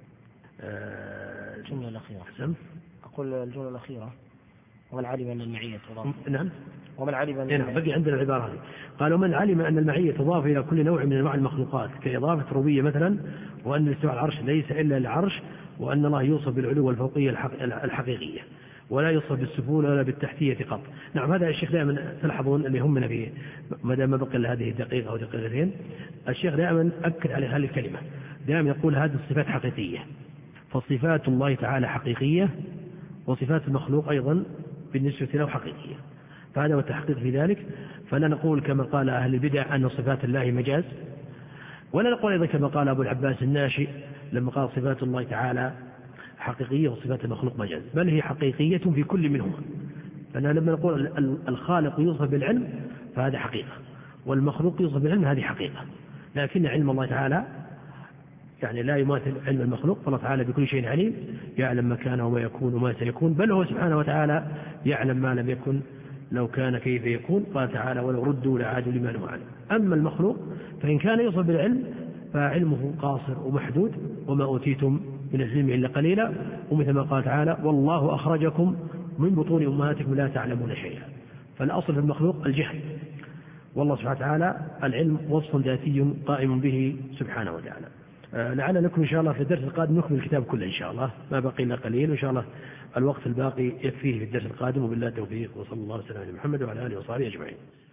A: الجملة الأخيرة أقول الجملة الأخيرة ومن علم أن المعية تضاف.
B: نعم.
A: ومن علم أن
B: بقي عندنا العبارة هذه. قال ومن علم أن المعية تضاف إلى كل نوع من أنواع المخلوقات كإضافة ربوبية مثلا، وأن استواء العرش ليس إلا العرش، وأن الله يوصف بالعلو والفوقية الحقيقية ولا يوصف بالسفول ولا بالتحتية قط. نعم هذا الشيخ دائما تلاحظون اللي هم في ما دام بقي إلا هذه دقيقة أو دقيقتين، الشيخ دائما أكد على هذه الكلمة، دائما يقول هذه الصفات حقيقية، فصفات الله تعالى حقيقية وصفات المخلوق أيضا بالنسبة له حقيقية، فهذا هو التحقيق في ذلك. فلا نقول كما قال أهل البدع أن صفات الله مجاز، ولا نقول أيضا كما قال أبو العباس الناشئ لما قال صفات الله تعالى حقيقية وصفات المخلوق مجاز، بل هي حقيقية في كل منهما. فأنا لما نقول الخالق يوصف بالعلم فهذا حقيقة، والمخلوق يوصف بالعلم هذه حقيقة، لكن علم الله تعالى يعني لا يماثل علم المخلوق، فالله تعالى بكل شيء عليم، يعلم ما كان وما يكون وما سيكون، بل هو سبحانه وتعالى يعلم ما لم يكن لو كان كيف يكون. قال تعالى ولو ردوا لعادوا لما نهوا عنه. أما المخلوق فإن كان يوصف بالعلم فعلمه قاصر ومحدود، وما أوتيتم من العلم إلا قليلا، ومثل ما قال تعالى والله أخرجكم من بطون أمهاتكم لا تعلمون شيئا. فالأصل في المخلوق الجهل، والله سبحانه وتعالى العلم وصف ذاتي قائم به سبحانه وتعالى. لعلنا نكون إن شاء الله في الدرس القادم نكمل الكتاب كله إن شاء الله، ما بقي إلا قليل، وإن شاء الله الوقت الباقي يكفيه في الدرس القادم، وبالله التوفيق، وصلى الله وسلم على محمد وعلى آله وصحبه أجمعين.